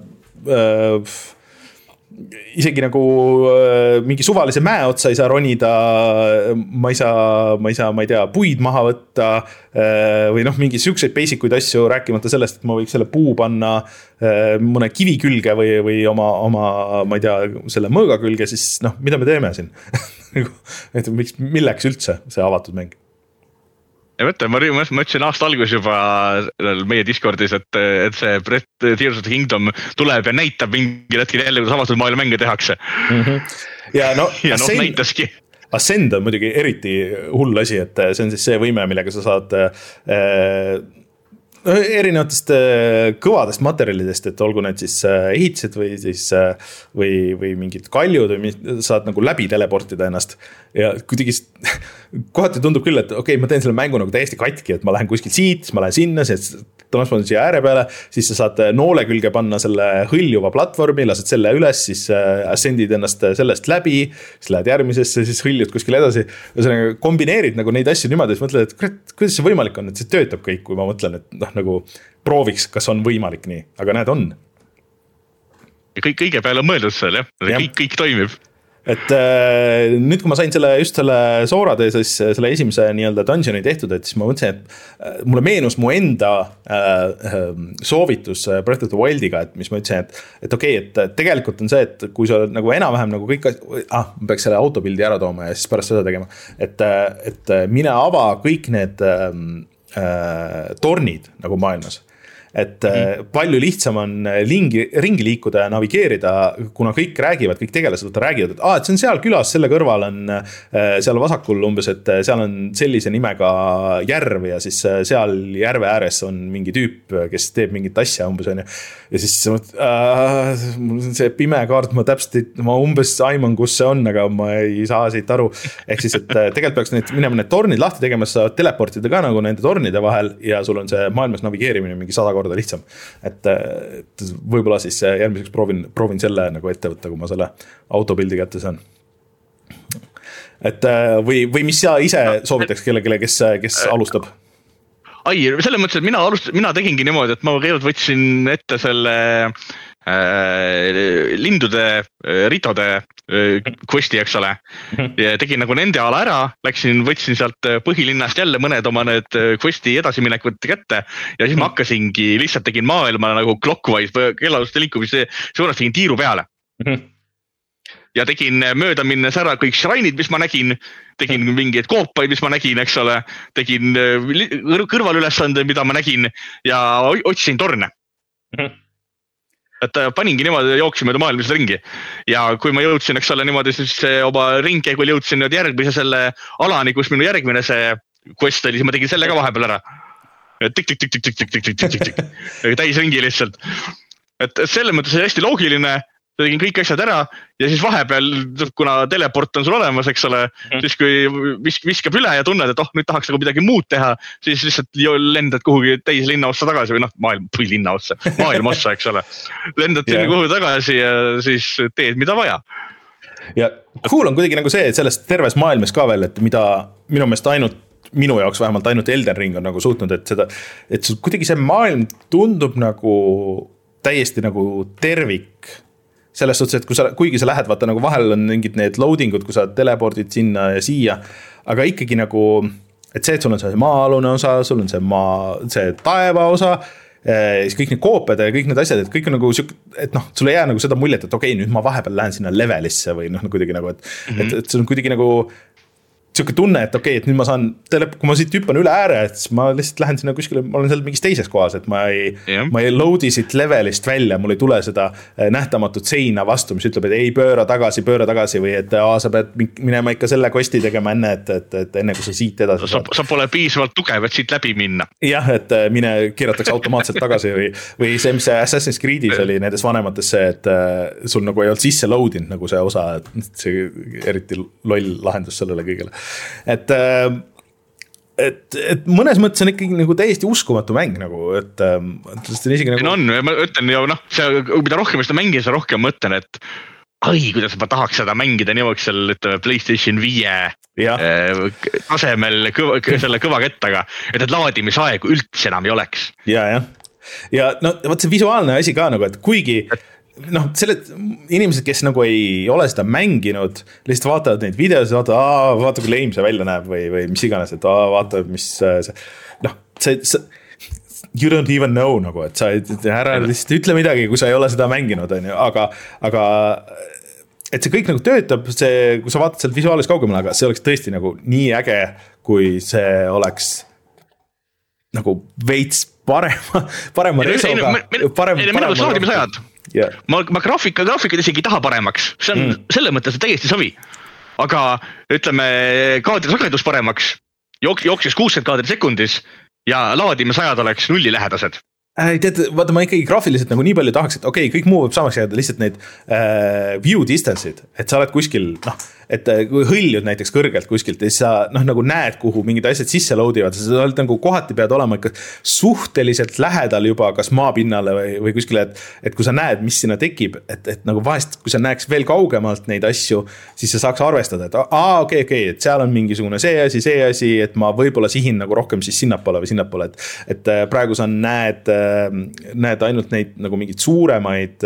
Speaker 1: äh, isegi nagu äh, mingi suvalise mäe otsa ei saa ronida, ma ei saa, ma ei saa, ma ei tea, puid maha võtta äh, või noh, mingi sükseid basic'uid asju, rääkimata sellest, et ma võiks selle puu panna äh, mõne kivi külge või, või oma, oma, ma ei tea, selle mõõga külge, siis noh, mida me teeme siin? et miks, milleks üldse see avatud mäng?
Speaker 2: Ja mõtle, ma, ma ütlesin aasta algus juba meie Discordis, et, et see Tears of the Kingdom tuleb ja näitab mingil hetkel jälle, kuidas avatud maailma mänge tehakse. Mm-hmm.
Speaker 1: Ja no,
Speaker 2: ja no Ascend, näitaski.
Speaker 1: Ascend on muidugi eriti hull asi, et see on siis see võime, millega sa saad äh, erinevatest kõvadest materjalidest, et olgu need siis ehitised või siis või, või mingid kaljud või saad nagu läbi teleportida ennast ja kuidagi kohati tundub küll, et okei okay,, ma teen selle mängu nagu täiesti katki, et ma lähen kuskil siit, ma lähen sinna, siis transpordin siia ääre peale, siis sa saad noole külge panna selle hõljuva platvormi, lased selle üles, siis ascendid ennast sellest läbi, siis lähed järgmisesse, siis hõljud kuskil edasi. Ühesõnaga kombineerid nagu neid asju niimoodi, siis mõtled, et kurat, kuidas see võimalik on, et see töötab kõik, kui ma mõtlen, et noh, nagu prooviks, kas on võimalik nii, aga näed, on.
Speaker 2: Ja kõik kõige peale on mõeldud seal, jah? Ja. Kõik, kõik toimib.
Speaker 1: Et äh, nüüd, kui ma sain selle, just selle Soorade, siis selle esimese nii-öelda dungeoni tehtud, et siis ma mõtlesin, et äh, mulle meenus mu enda äh, soovitus Breath of the Wildiga, et mis ma ütlesin, et, et okei, okay, et tegelikult on see, et kui sa oled nagu enam-vähem nagu kõik, ah, ma peaks selle autopildi ära tooma ja siis pärast seda tegema, et, et mine ava kõik need äh, tornid nagu maailmas. Et mm. palju lihtsam on lingi, ringi liikuda ja navigeerida, kuna kõik räägivad, kõik tegelased räägivad, et ah, et see on seal külas, selle kõrval on seal vasakul umbes, et seal on sellise nimega järv ja siis seal järve ääres on mingi tüüp, kes teeb mingit asja umbes on ja, ja siis äh, mul on see pime kaart, ma täpselt, ma umbes aiman, kus see on, aga ma ei saa siit aru. Ehk siis, et tegelikult peaks need, minema need tornid lahti tegema, sa teleportida ka nagu nende tornide vahel ja sul on see maailmas navigeerimine mingi sada korda lihtsam. Et, et võib-olla siis järgmiseks proovin, proovin selle nagu ette võtta, kui ma selle autopildi kätte saan. et või, või mis sa ise soovitaks kellelegi, kes, kes alustab?
Speaker 2: Ai, selles mõttes, et mina alustasin, mina tegingi niimoodi, et ma kõigepealt võtsin ette selle äh, lindude, ritode äh, questi, eks ole. Ja tegin nagu nende ala ära, läksin, võtsin sealt põhilinnast jälle mõned oma need questi edasiminekud kätte ja siis ma hakkasingi, lihtsalt tegin maailma nagu clockwise, kellaluste liikumise suunas tegin tiiru peale. Ja tegin mööda minnes ära kõik shrine'id, mis ma nägin, tegin mingeid koopaid, mis ma nägin, eks ole, tegin kõrvalülesande, mida ma nägin ja otsisin torne. Et paningi niimoodi, jooksin mööda maailmas ringi ja kui ma jõudsin, eks ole, niimoodi siis oma ringkäigul jõudsin järgmise selle alani, kus minu järgmine see quest oli, siis ma tegin selle ka vahepeal ära. Tik-tik-tik-tik-tik-tik-tik-tik-tik-tik, täis ringi lihtsalt. Et selles mõttes oli hästi loogiline, tegin kõik asjad ära ja siis vahepeal, kuna teleport on sul olemas, eks ole, mm. siis kui visk, viskab üle ja tunned, et oh, nüüd tahaks nagu midagi muud teha, siis lihtsalt lendad kuhugi täis linna ossa tagasi või noh, maailm, või linna ossa, maailma ossa, eks ole. Lendad yeah. kuhugi tagasi ja siis teed, mida vaja.
Speaker 1: Ja cool on kuidagi nagu see, et sellest terves maailmas ka veel, et mida minu meelest ainult, minu jaoks vähemalt ainult Elden Ring on nagu suutnud, et seda, et kuidagi see maailm tundub nagu täiesti nagu tervik. Selles suhtes, et kui sa, kuigi sa lähed, vaata nagu vahel on mingid need loadingud, kui sa telepordid sinna ja siia, aga ikkagi nagu, et see, et sul on see maa-alune osa, sul on see maa, see taeva osa, siis kõik need kooped ja kõik need asjad, et kõik on nagu, et noh, sul ei jää nagu seda muljet, et okei, okay, nüüd ma vahepeal lähen sinna levelisse või noh, kuidagi nagu, et, mm-hmm. et, et see on kuidagi nagu siuke tunne, et okei, okay, et nüüd ma saan, kui ma siit hüppan üle ääre, et ma lihtsalt lähen sinna kuskile, ma olen seal mingis teises kohas, et ma ei, yeah. ma ei loadi siit levelist välja, mul ei tule seda nähtamatut seina vastu, mis ütleb, et ei pööra tagasi, pööra tagasi või et aa, sa pead minema ikka selle questi tegema enne, et, et, et enne kui sa siit edasi
Speaker 2: sa, sa pole piisavalt tugev, et siit läbi minna.
Speaker 1: Jah, et mine keeratakse automaatselt tagasi või, või see, mis see Assassin's Creed'is oli nendes vanemates see, et sul nagu ei olnud sisse loadinud nagu see osa, et see eriti loll lahendus sellele kõigele. Et, et, et mõnes mõttes on ikkagi nagu täiesti uskumatu mäng nagu, et, et on isegi nagu...
Speaker 2: No on, ma ütlen ju, noh, see, mida rohkem seda mängida, seda rohkem mõtlen, et ai, kuidas ma tahaks seda mängida niimoodi seal, ütleme, PlayStation viie tasemel kõva, selle kõva kettaga, et et laadimisaegu üldse enam ei oleks.
Speaker 1: Ja, jah. Ja no, võt see visuaalne asi ka nagu, et kuigi... noh, selle inimesed, kes nagu ei ole seda mänginud, lihtsalt vaatavad neid videosid, vaatavad, aa, vaata kui lame see välja näeb või, või mis iganes, et aa, vaata, mis see, noh, see, see, you don't even know nagu, et sa ära lihtsalt ütle midagi, kui sa ei ole seda mänginud, on ju, aga, aga et see kõik nagu töötab, see, kui sa vaatad sealt visuaalis kaugemale, aga see oleks tõesti nagu nii äge, kui see oleks nagu veits parema, parema resoga, parem,
Speaker 2: parem Yeah. ma, ma graafika, graafikad isegi ei taha paremaks, see on mm. selle mõttes täiesti savi, aga ütleme kaadri sagedus paremaks, jook, jooksis kuuskümmend kaadrit sekundis ja laadimisajad oleks nulli lähedased.
Speaker 1: Äh, tead, vaata ma ikkagi graafiliselt nagu nii palju tahaks, et okei okay,, kõik muu võib samaks jääda, lihtsalt need äh, view distance'id, et sa oled kuskil, noh, et kui hõljud näiteks kõrgelt kuskilt ja siis sa noh, nagu näed, kuhu mingid asjad sisse loadivad, sa oled nagu kohati pead olema ikka suhteliselt lähedal juba kas maapinnale või, või kuskile, et, et kui sa näed, mis sinna tekib, et, et nagu vahest, kui sa näeks veel kaugemalt neid asju, siis sa saaks arvestada, et aa, okei, okei, et seal on mingisugune see asi, see asi, et ma võib-olla sihin nagu rohkem siis sinnapoole või sinnapoole, et, et praegu sa näed, näed ainult neid nagu mingid suuremaid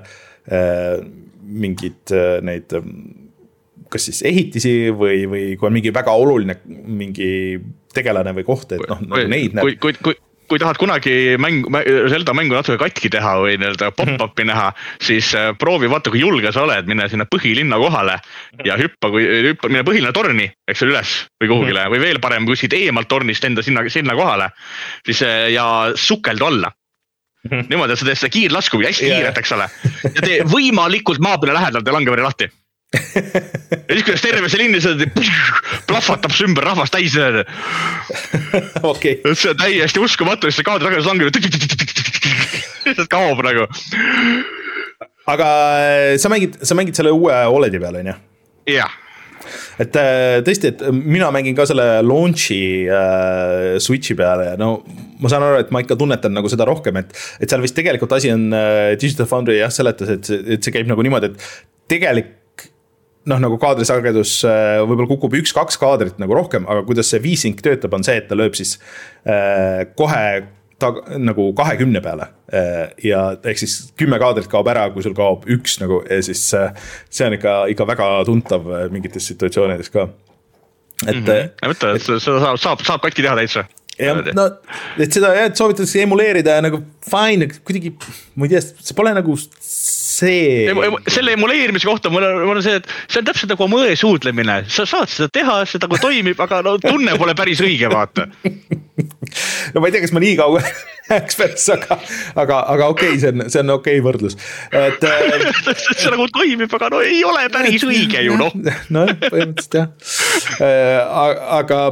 Speaker 1: mingid neid kas siis ehitisi või, või kui on mingi väga oluline mingi tegelane või koht, et noh, nagu neid
Speaker 2: näeb. Kui, kui, kui, kui tahad kunagi mäng, Zelda mängu natuke katki teha või nii-öelda pop-upi näha, siis proovi vaata, kui julge sa oled, minna sinna põhilinna kohale ja hüppa, kui hüppa, minna põhilinna torni, eks ole üles või kuhugile, või veel parem, kui siit eemalt tornist enda sinna, sinna kohale, siis ja sukeldu alla. Niimoodi, et sa teed seda kiirlasku või hästi kiiret, eks ole. Ja tee võimalikult maa peale lähedalt ja lange veri lahti. Ja siis kuidas terve see linni seda plahvatab see ümber rahvast täis.
Speaker 1: Okay.
Speaker 2: See on täiesti uskumatu, siis see kaadri tagasi langeb ja kaob nagu.
Speaker 1: Aga sa mängid, sa mängid selle uue O L E D-i peale, on ju?
Speaker 2: Jah.
Speaker 1: Et tõesti, et mina mängin ka selle launchi äh, Switchi peale ja no ma saan aru, et ma ikka tunnetan nagu seda rohkem, et, et seal vist tegelikult asi on äh, Digital Foundry jah seletas, et, et see käib nagu niimoodi, et tegelik noh, nagu kaadrisagedus võib-olla kukub üks-kaks kaadrit nagu rohkem, aga kuidas see V-Sync töötab, on see, et ta lööb siis äh, kohe ta, nagu kahekümne peale äh, ja ehk siis kümme kaadrit kaob ära, kui sul kaob üks nagu, ja siis äh, see on ikka, ikka väga tuntav mingites situatsioonides ka. Et,
Speaker 2: mm -hmm. Mõtle, et seda saab, saab, saab katki teha täitsa.
Speaker 1: Ja, no, et seda jah, et soovitatakse emuleerida nagu fine, kuidagi, ma ei tea, see pole nagu see.
Speaker 2: Selle emuleerimise kohta mul on, mul on see, et see on täpselt nagu mõe suudlemine. Sa saad seda teha, seda nagu toimib, aga no, tunne pole päris õige, vaata.
Speaker 1: No ma ei tea, kas ma nii kaua läheks päris, aga, aga, aga okei, okay, see on, see on okei okay võrdlus. Et,
Speaker 2: see nagu toimib, aga no ei ole päris õige ju, noh.
Speaker 1: No põhimõtteliselt jah. Aga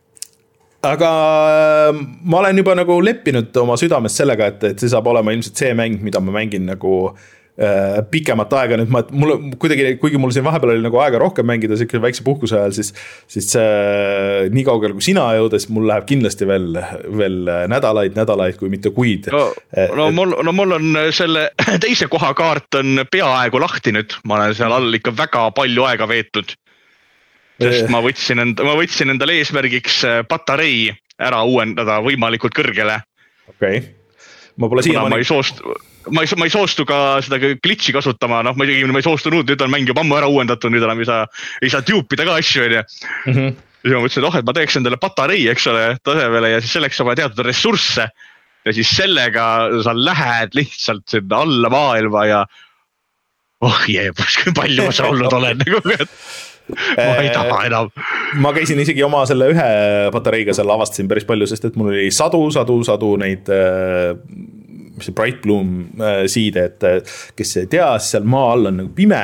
Speaker 1: aga ma olen juba nagu leppinud oma südamest sellega, et, et see saab olema ilmselt see mäng, mida ma mängin nagu äh, pikemat aega. Nüüd ma, mulle kuidagi, kuigi mul siin vahepeal oli nagu aega rohkem mängida siuke väikse puhkuse ajal, siis, siis äh, nii kaugel kui sina jõudes, mul läheb kindlasti veel, veel nädalaid, nädalaid, kui mitte kuid.
Speaker 2: No, no, mul, no mul on selle teise koha kaart on peaaegu lahti nüüd. Ma olen seal all ikka väga palju aega veetnud. Sest ma võtsin, enda, ma võtsin endale eesmärgiks patarei ära uuendada võimalikult kõrgele.
Speaker 1: Okei. Okay. Ma pole siia
Speaker 2: ma ei soostu, ma ei, ma ei soostu ka seda glitchi kasutama, noh, ma ei, ma ei soostunud, nüüd on mäng juba ammu ära uuendatud, nüüd enam ei saa, ei saa tjuupida ka asju, ja mm -hmm. siis ma mõtlesin, et oh, et ma teeks endale patarei, eks ole, tasemele, ja siis selleks on vaja teatud ressursse, ja siis sellega sa lähed lihtsalt sinna alla maailma, ja oh jee, kui palju ma seal olnud olen, nagu et ma ei taha enam.
Speaker 1: Ma käisin isegi oma selle ühe patareiga seal avastasin päris palju, sest et mul oli sadu, sadu, sadu neid mis see Bright Bloom siide, et kes ei tea, seal maa all on nagu pime,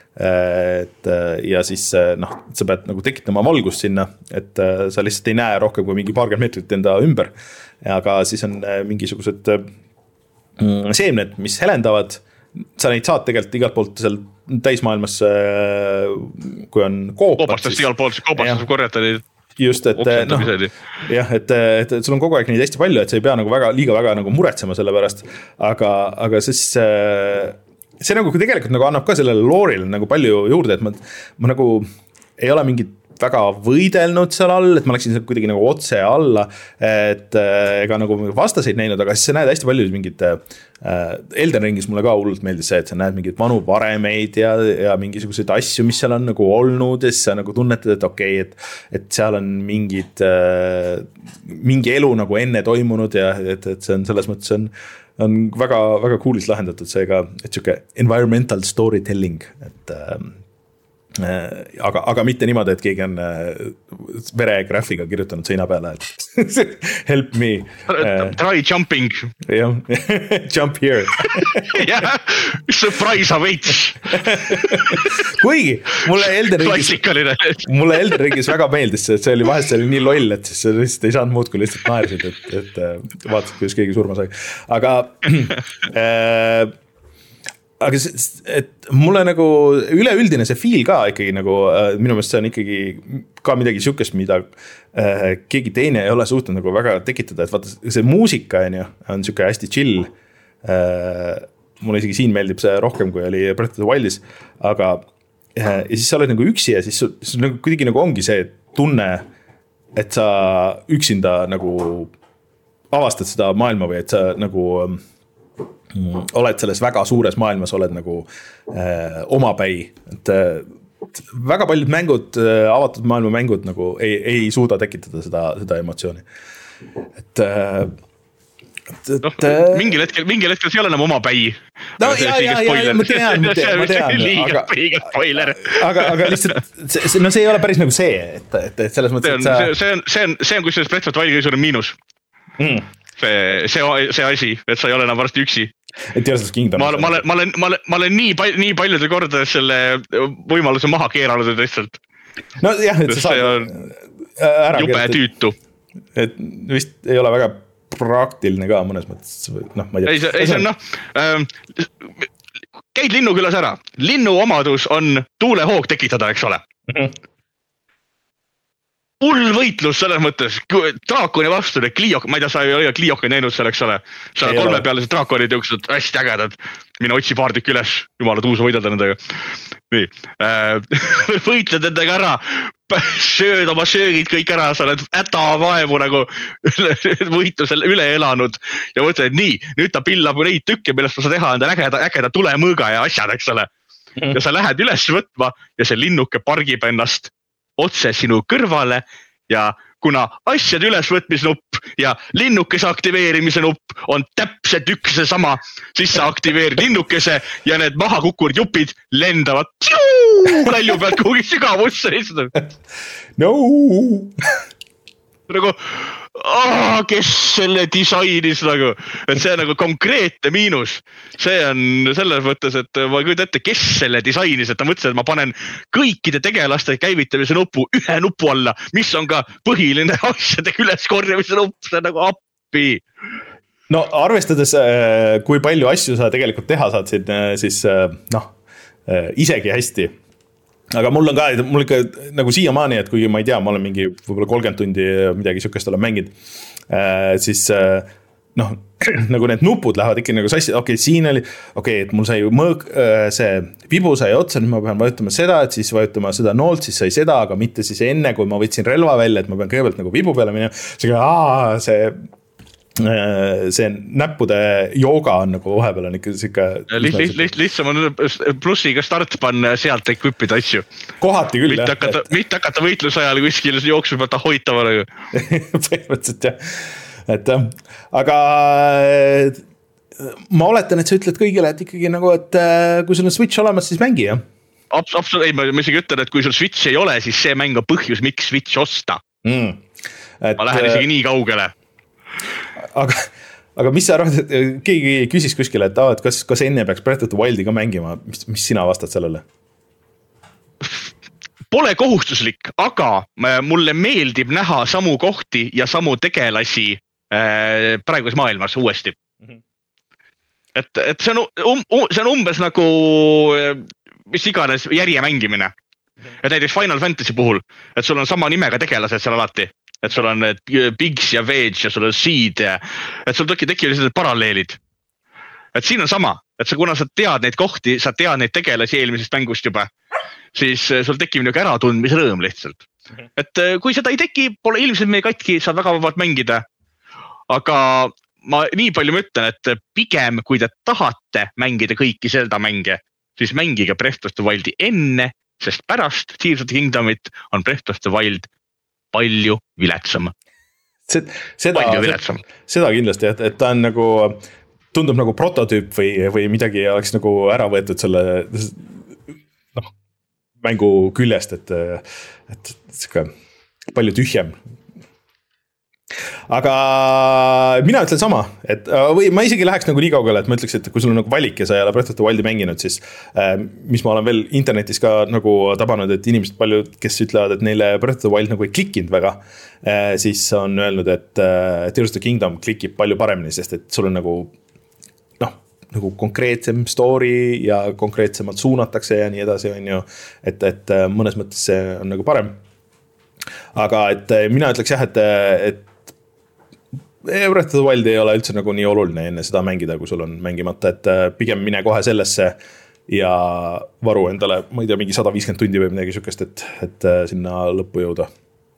Speaker 1: et ja siis noh, sa pead nagu tekitama valgust sinna, et sa lihtsalt ei näe rohkem kui mingi paarkümmend meetrit enda ümber, aga siis on mingisugused seemned, mis helendavad, sa neid saad tegelikult igalt poolt seal täismaailmas, kui on koopat.
Speaker 2: Koopastast igalt poolt, koopastast korjata neid.
Speaker 1: Just, et, no, jah, et, et sul on kogu aeg neid hästi palju, et sa ei pea nagu väga, liiga väga nagu muretsema selle pärast, aga, aga siis see nagu tegelikult nagu annab ka sellele loorile nagu palju juurde, et ma, ma nagu ei ole mingit väga võidelnud seal all, et ma läksin kuidagi nagu otse alla, et ega nagu vastaseid näinud, aga siis sa näed hästi palju mingid äh, Elden Ringis mulle ka hullult meeldis see, et sa näed mingid vanu varemeid ja, ja mingisuguseid asju, mis seal on nagu olnud ja siis sa nagu tunnetad, et okei, okay, et, et seal on mingid äh, mingi elu nagu enne toimunud ja et, et see on selles mõttes on, on väga, väga coolis lahendatud seega, et siuke environmental storytelling, et äh, aga, aga mitte niimoodi, et keegi on veregraafiga kirjutanud seina peale, et help me.
Speaker 2: Try jumping.
Speaker 1: jah, jump here.
Speaker 2: jah, surprise awaits.
Speaker 1: kuigi mulle Elden Ringis, mulle Elden Ringis väga meeldis, et see oli vahest see oli nii loll, et siis lihtsalt ei saanud muud, kui lihtsalt naersid, et, et vaatasid, kuidas keegi surma sai. Aga äh, aga et mulle nagu üleüldine see feel ka ikkagi nagu minu meelest see on ikkagi ka midagi sihukest, mida äh, keegi teine ei ole suutnud nagu väga tekitada, et vaata see muusika on, ju, on sihuke hästi chill äh, mulle isegi siin meeldib see rohkem, kui oli Breath of the Wildis, aga äh, ja siis sa oled nagu üksi ja siis, siis nagu, kuidagi nagu ongi see tunne, et sa üksinda nagu avastad seda maailma või et sa nagu oled selles väga suures maailmas, oled nagu äh, omapäi, et äh, väga paljud mängud, äh, avatud maailma mängud nagu ei, ei suuda tekitada seda, seda emotsiooni. Et, äh,
Speaker 2: et, no, et mingil hetkel, mingil hetkel see ei ole enam omapäi.
Speaker 1: No ja, ja, ja, ja, ma tean, ma tean, ma tean,
Speaker 2: liiga, liiga spoiler.
Speaker 1: aga, aga lihtsalt, see, no see ei ole päris nagu see, et, et, et selles mõttes,
Speaker 2: et sa... See on, see on, see on, kus see Breath of the Wild kõige suurem miinus. Mm. See, see, see asi, et sa ei ole enam varsti üksi.
Speaker 1: Et Tears of Kingdom.
Speaker 2: Ma, ma, olen, ma, olen, ma, olen, ma olen nii, pal, nii paljude kordades selle võimaluse maha keeranud lihtsalt.
Speaker 1: No jah, et sa saad
Speaker 2: ära jube keerata, tüütu.
Speaker 1: Et vist ei ole väga praktiline ka mõnes mõttes. No, ma ei tea.
Speaker 2: Ei, see, ei, see on noh, ähm, käid linnu külas ära. Linnu omadus on tuulehoog tekitada, eks ole. Mm-hmm. hull võitlus selles mõttes, draakoni vastu, kliok, ma ei tea, sa ei ole kliokka näinud seal, eks ole. Seal kolme peale see draakonid jõuksud hästi ägedad. Mina otsi paar tükk üles, jumala tuus võidelda nendega. Nii, äh, võitled nendega ära, sööd oma söögid kõik ära, sa oled häta vaevu nagu võitlusel üle elanud ja mõtled, nii, nüüd ta pillab neid tükke, millest ma saa teha enda ägeda, ägeda tulemõõga ja asjad, eks ole. Ja sa lähed üles võtma ja see linnuke pargib ennast otse sinu kõrvale ja kuna asjade ülesvõtmisnupp ja linnukese aktiveerimise nupp on täpselt üks see sama, siis sa aktiveerid linnukese ja need maha kukkunud jupid lendavad tjuu, kalju pealt kuhugi sügavusse.
Speaker 1: No!
Speaker 2: Nagu, oh, kes selle disainis nagu, et see on nagu konkreetne miinus. See on selles mõttes, et ma kujutan ette, kes selle disainis, et ta mõtles, et ma panen kõikide tegelaste käivitamise nupu ühe nupu alla, mis on ka põhiline asjade üleskorjamise nupp, see on nagu appi.
Speaker 1: No arvestades, kui palju asju sa tegelikult teha saad siin, siis noh, isegi hästi. Aga mul on ka, mul ikka nagu siiamaani, et kuigi ma ei tea, ma olen mingi võib-olla kolmkümmend tundi midagi sükest olen mänginud, siis noh, nagu need nupud lähevad ikka nagu sassi, okei, okay, siin oli, okei, okay, et mul sai mõõg, see vibu sai otsa, nüüd ma pean vajutama seda, et siis vajutama seda noolt, siis sai seda, aga mitte siis enne, kui ma võtsin relva välja, et ma pean kõigepealt nagu vibu peale minema, see, aa, see see näppude jooga on nagu vahepeal on ikka siuke
Speaker 2: liht, liht, lihtsam on plussiga startpann sealt ekvipida asju.
Speaker 1: Kohati küll,
Speaker 2: jah. Hakata, et... mitte hakata võitlusajal kuskil jooksu pealt hoitava.
Speaker 1: Põhimõtteliselt, jah. Et, aga ma oletan, et sa ütled kõigile, et ikkagi nagu, et kui sul on Switch olemas, siis mängi, jah?
Speaker 2: Absoluut, ei, ma isegi ütlen, et kui sul Switch ei ole, siis see mäng on põhjus, miks Switch osta. Mm. Et, ma lähen isegi nii kaugele.
Speaker 1: Aga, aga mis sa arvad, et keegi küsis kuskile, et, ah, et kas, kas enne peaks Breath of the Wildi ka mängima, mis, mis sina vastad sellele?
Speaker 2: Pole kohustuslik, aga mulle meeldib näha samu kohti ja samu tegelasi äh, praeguses maailmas uuesti. Mm-hmm. Et, et see, on, um, see on umbes nagu mis iganes järje mängimine. Mm-hmm. Et näiteks Final Fantasy puhul, et sul on sama nimega tegelased seal alati. Et sul on Pigs ja Veg ja sul on Seed ja et sul tekib sellised paralleelid. Et siin on sama, et sa, kuna sa tead neid kohti, sa tead neid tegelasi eelmisest mängust juba, siis sul tekib nagu äratundmisrõõm lihtsalt. Et kui seda ei teki, pole ilmselt meie katki, saad väga vabalt mängida. Aga ma nii palju mõtlen, et pigem kui te tahate mängida kõiki Zelda mänge, siis mängige Breath of the Wildi enne, sest pärast Tears of the Kingdomit on Breath of the Wild palju viletsam.
Speaker 1: Seda, seda, seda kindlasti, et, et ta on nagu, tundub nagu prototüüp või, või midagi oleks nagu ära võetud selle noh, mängu küljest, et, et siuke palju tühjem. Aga mina ütlen sama, et või ma isegi läheks nagu nii kaugele, et ma ütleks, et kui sul on nagu valik ja sa ei ole Breath of the Wildi mänginud, siis mis ma olen veel internetis ka nagu tabanud, et inimesed paljud, kes ütlevad, et neile Breath of the Wild nagu ei klikkinud väga, siis on öelnud, et Tears of the Kingdom klikib palju paremini, sest et sul on nagu noh, nagu konkreetsem story ja konkreetsemalt suunatakse ja nii edasi, on ju, et, et mõnes mõttes see on nagu parem. Aga et mina ütleks jah, et, et Breath of the Wild ei ole üldse nagu nii oluline enne seda mängida, kui sul on mängimata, et pigem mine kohe sellesse ja varu endale, ma ei tea, mingi sada viiskümmend tundi või midagi sükest, et, et sinna lõppu jõuda.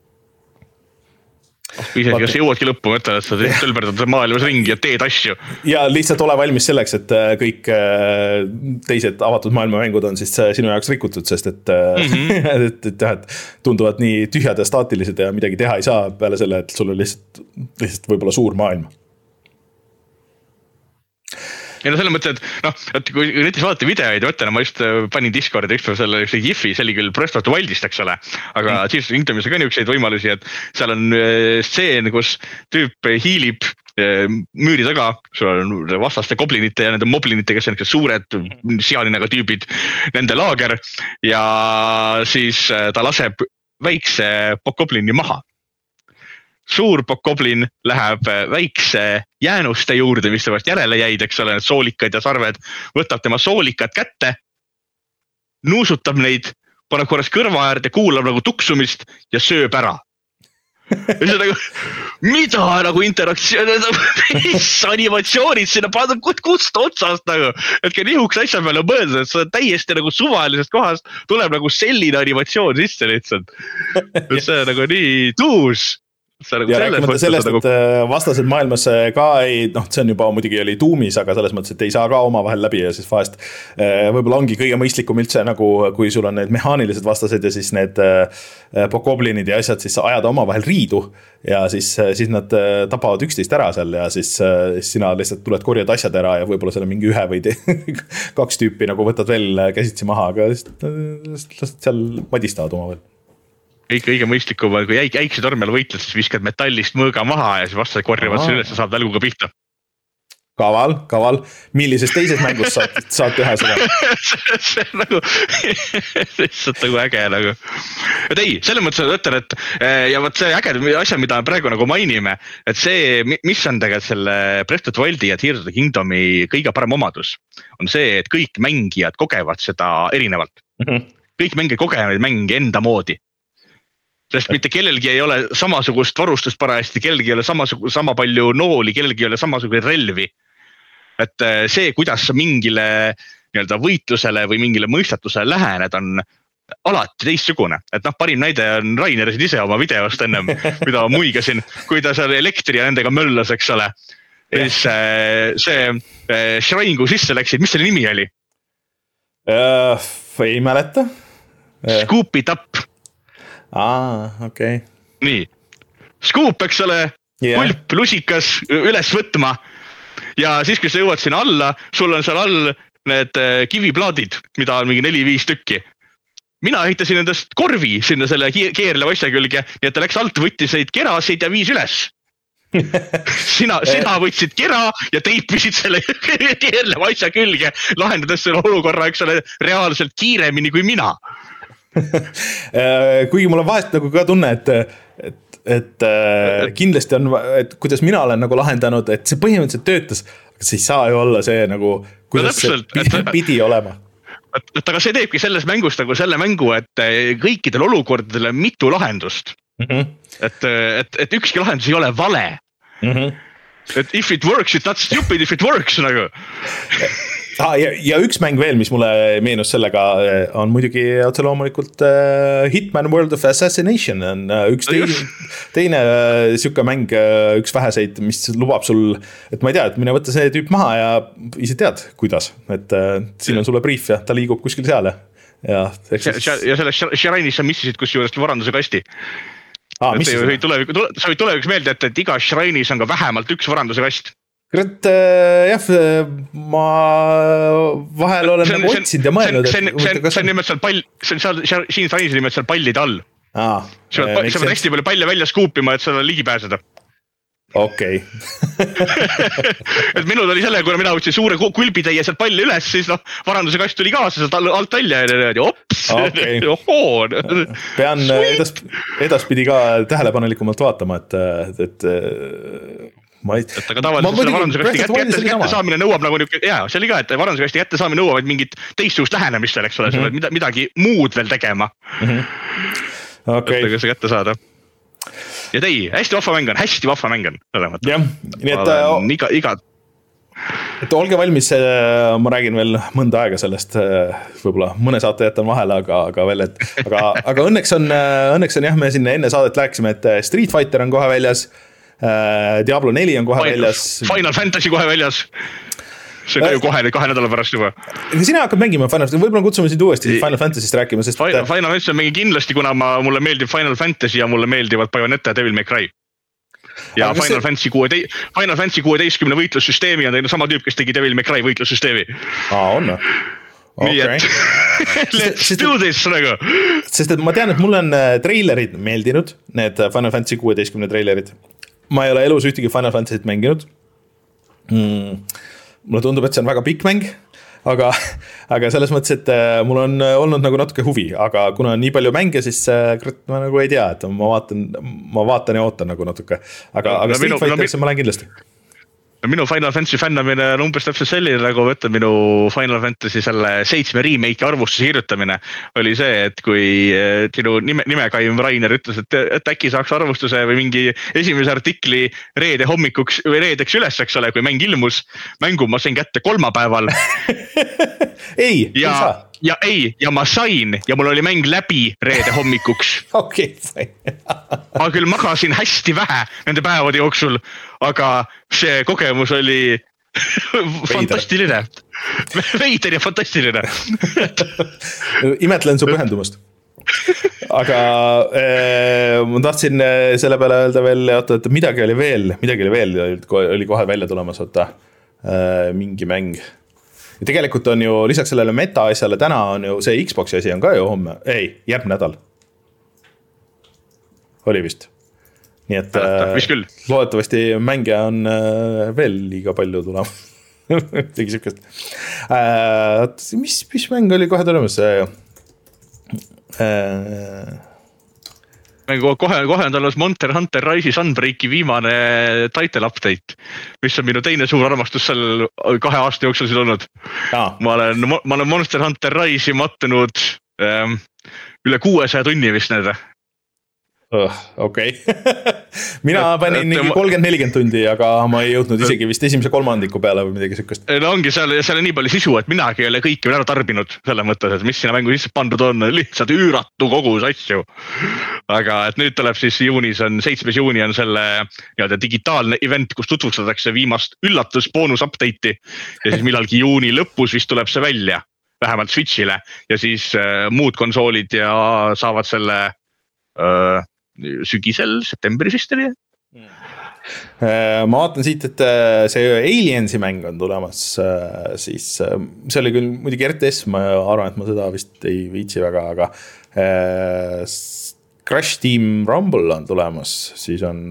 Speaker 2: Isegi kas jõuadki lõppu, ma ütlen, et sa tõlberdad maailmas ringi ja teed asju.
Speaker 1: Ja lihtsalt ole valmis selleks, et kõik teised avatud maailmamängud on siis sinu jaoks rikutud, sest et, mm-hmm. et, et, et tunduvad nii tühjad ja staatilised ja midagi teha ei saa peale selle, et sul on lihtsalt, lihtsalt võib-olla suur maailm.
Speaker 2: Ja no selle mõttes, et noh, et kui näiteks vaadata videoid, mõtlen, ma just panin Discordi üks päev selle gifi, see oli küll Breath of the Wildist, eks ole, aga mm. Tears of the Kingdomis on ka niisuguseid võimalusi, et seal on stseen, kus tüüp hiilib müüri taga, sul on vastaste goblinite ja nende moblinite, kes on suured sealinega tüübid, nende laager ja siis ta laseb väikse goblini maha. Suur pokoblin läheb väikse jäänuste juurde, mis temast järele jäid, eks ole, need soolikad ja sarved, võtab tema soolikad kätte, nuusutab neid, paneb korras kõrva äärde, kuulab nagu tuksumist ja sööb ära. ja see nagu, mida nagu interaktsioon, mis animatsioonid sinna pandud, kust otsast nagu, et ka nihukese asja peale mõelda, et see on täiesti nagu suvalisest kohast tuleb nagu selline animatsioon sisse lihtsalt. See on nagu nii tuus. Nagu
Speaker 1: ja rääkimata sellest, nagu... et vastased maailmas ka ei, noh, see on juba muidugi oli tuumis, aga selles mõttes, et ei saa ka omavahel läbi ja siis vahest võib-olla ongi kõige mõistlikum üldse nagu, kui sul on need mehaanilised vastased ja siis need pokoblinid ja asjad, siis sa ajad omavahel riidu ja siis, siis nad tapavad üksteist ära seal ja siis, siis sina lihtsalt tuled korjad asjad ära ja võib-olla selle mingi ühe või te, kaks tüüpi nagu võtad veel käsitsi maha, aga lihtsalt seal madistavad omavahel.
Speaker 2: Kõik kõige mõistlikum on, kui jäik, jäikse tormel võitled, siis viskad metallist mõõga maha ja siis vastased korjavad see üles ja saab välguga pihta.
Speaker 1: Kaval, kaval. Millises teises mängus saad, saad teha seda?
Speaker 2: see on nagu, lihtsalt nagu äge nagu. Et ei, selle mõttes on ütlen, et ja võt see äge asja, mida praegu nagu mainime, et see, mis on tegelikult selle Breath of the Wildi ja Tears of the Kingdomi kõige parem omadus, on see, et kõik mängijad kogevad seda erinevalt. Mm-hmm. Kõik mängijad kogevad mängi enda moodi. Sest mitte kellelgi ei ole samasugust varustust parajasti, kellelgi ei ole samasug- sama palju nooli, kellelgi ei ole samasugune relvi. Et see, kuidas sa mingile nii-öelda võitlusele või mingile mõistatusele lähened, on alati teistsugune. Et noh, parim näide on Rainer ise oma videost ennem, mida muigasin, kui ta seal elektri ja nendega möllas, eks ole. Ja siis see Shrine, kui sisse läksid, mis selle nimi oli?
Speaker 1: Uh, ei mäleta.
Speaker 2: Scoop it up.
Speaker 1: Aa, okei. Okay.
Speaker 2: Nii. Scoop, eks ole, yeah. Kulp, lusikas üles võtma. Ja siis, kui sa jõuad sinna alla, sul on seal all need kiviplaadid, mida on mingi neli-viis tükki. Mina ehitasin endast korvi sinna selle keerleva asja külge, nii et ta läks alt, võttiseid kerasid ja viis üles. Sina, sina võtsid kera ja teipisid selle keerleva asja külge, lahendades selle olukorra, eks ole, reaalselt kiiremini kui mina.
Speaker 1: Kuigi mul on vahest nagu ka tunne, et, et, et kindlasti on, et kuidas mina olen nagu lahendanud, et see põhimõtteliselt töötas, aga see ei saa ju olla see nagu, kuidas no, täpselt, see pidi, pidi olema.
Speaker 2: Et, et aga see teebki selles mängust nagu selle mängu, et kõikidel olukordadel on mitu lahendust. Mm-hmm. Et, et, et ükski lahendus ei ole vale. Mm-hmm. Et if it works, it's not stupid if it works nagu.
Speaker 1: Ah, ja, ja üks mäng veel, mis mulle meenus sellega, on muidugi otse loomulikult uh, Hitman World of Assassination on uh, üks teine, teine uh, siuke mäng, uh, üks väheseid, mis lubab sul, et ma ei tea, et mine võtta see tüüp maha ja ise tead, kuidas, et uh, siin on sulle brief ja ta liigub kuskil seal ja, ja,
Speaker 2: ja, ja selles Shrine'is sa missisid kusjuures varanduse kasti. Ah, sa võid tulevikus meelde, et, et iga Shrine'is on ka vähemalt üks varanduse kast.
Speaker 1: Kurat, jah, ma vahel olen nagu otsinud ja mõelnud.
Speaker 2: See on nimelt seal pall, see on siin Shrine'is nimelt seal pallide all.
Speaker 1: Aa,
Speaker 2: sa pead hästi palju palle välja skuupima, et seda ligi pääseda.
Speaker 1: Okei.
Speaker 2: Et minul oli selle, kuna mina võtsin suure kulbitäie sealt palli üles, siis noh, varanduse kast tuli kaasa sealt alt välja ja ops,
Speaker 1: okay.
Speaker 2: Ohoon.
Speaker 1: Pean edas, edaspidi ka tähelepanelikumalt vaatama, et, et ma ei...
Speaker 2: Et aga tavaliselt selle varanduse kasti kätte, kätte saamine nõuab nagu niuke, jaa, see oli ka, et varanduse kasti kätte saamine nõuab mingit teistsugust lähenemist selleks, ole, mm-hmm. mida, midagi muud veel tegema. Mm-hmm. Okay. Et see kätte saada. Ja tei, hästi vahva mäng on, hästi vahva mäng on.
Speaker 1: Jah, nii et...
Speaker 2: Iga, iga...
Speaker 1: Et olge valmis, ma räägin veel mõnda aega sellest, võib-olla mõne saate jätan vahele, aga, aga veel, et aga, aga õnneks on, õnneks on jah, me sinna enne saadet rääkisime, et Street Fighter on kohe väljas, Diablo neli on kohe
Speaker 2: Final,
Speaker 1: väljas.
Speaker 2: Final Fantasy kohe väljas. See on ju kohe kahe nädala pärast juba.
Speaker 1: Sina hakkad mängima Final Fantasy, võib-olla kutsume sind uuesti Final Fantasy'st rääkima, sest...
Speaker 2: Final, Final Fantasy on mingi kindlasti, kuna ma, mulle meeldib Final Fantasy ja mulle meeldivad Bayonetta ja Devil May Cry. Ja aga Final, see... Fantasy kuueteist, Final Fantasy kuueteistkümne võitlussüsteemi on teinud sama tüüp, kes tegi Devil May Cry võitlussüsteemi.
Speaker 1: Aa, on.
Speaker 2: Nii et let's do this nagu.
Speaker 1: Sest et ma tean, et mulle on treilerid meeldinud, need Final Fantasy kuueteistkümne treilerid. Ma ei ole elus ühtegi Final Fantasy't mänginud. Hmm. Mulle tundub, et see on väga pikk mäng, aga, aga selles mõttes, et mul on olnud nagu natuke huvi, aga kuna on nii palju mänge, siis ma nagu ei tea, et ma vaatan, ma vaatan ja ootan nagu natuke. Aga, aga no, Street Fighterisse no, ma lähen kindlasti.
Speaker 2: no minu Final Fantasy fännamine on umbes täpselt selline, nagu võtta minu Final Fantasy selle seitsme remake arvustuse kirjutamine oli see, et kui sinu nime, nimekaim Rainer ütles, et, et äkki saaks arvustuse või mingi esimese artikli reede hommikuks või reedeks üles, eks ole, kui mäng ilmus. Mängu ma sain kätte kolmapäeval.
Speaker 1: ei,
Speaker 2: ja,
Speaker 1: ei saa.
Speaker 2: Ja ei, ja ma sain ja mul oli mäng läbi reede hommikuks.
Speaker 1: Okei, sain.
Speaker 2: ma küll magasin hästi vähe nende päevade jooksul, aga see kogemus oli fantastiline. Veider ja fantastiline.
Speaker 1: Imetlen su pühendumust. Aga äh, ma tahtsin selle peale öelda veel, oota, et midagi oli veel, midagi oli veel, oli kohe välja tulemas, oota, äh, mingi mäng. Ja tegelikult on ju, lisaks sellele meta asjale, täna on ju see Xboxi asi on ka ju homme, ei, järg nädal. Oli vist. Nii et äh, loodetavasti mänge on äh, veel liiga palju tulema. Tegi sükest. Äh, mis, mis mäng oli kohe tulemas? Äh,
Speaker 2: Kohe, kohe on talas Monster Hunter Rise'i Sunbreaki viimane title update, mis on minu teine suur armastus seal kahe aasta jooksul siin olnud. Ah. Ma, olen, ma olen Monster Hunter Rise'i mattunud ähm, üle kuuesaja tunni vist need.
Speaker 1: Oh, okei. Okay. Mina panin mingi kolmkümmend nelikümmend tundi, aga ma ei jõudnud isegi vist esimese kolmandiku peale või midagi sükest.
Speaker 2: No ongi seal, seal on nii palju sisu, et minagi ei ole kõiki veel ära tarbinud selle mõttes, et mis sinna mängu sisse pandud on, lihtsalt üüratu kogus asju. Aga et nüüd tuleb siis juunis on, seitsmes juuni on selle nii-öelda digitaalne event, kus tutvustatakse viimast üllatus boonus update'i ja siis millalgi juuni lõpus vist tuleb see välja, vähemalt Switchile ja siis äh, muud konsoolid ja saavad selle äh, sügisel, septembris vist oli.
Speaker 1: Ma vaatan siit, et see Aliensi mäng on tulemas, siis see oli küll muidugi R T S, ma arvan, et ma seda vist ei viitsi väga, aga Crash Team Rumble on tulemas, siis on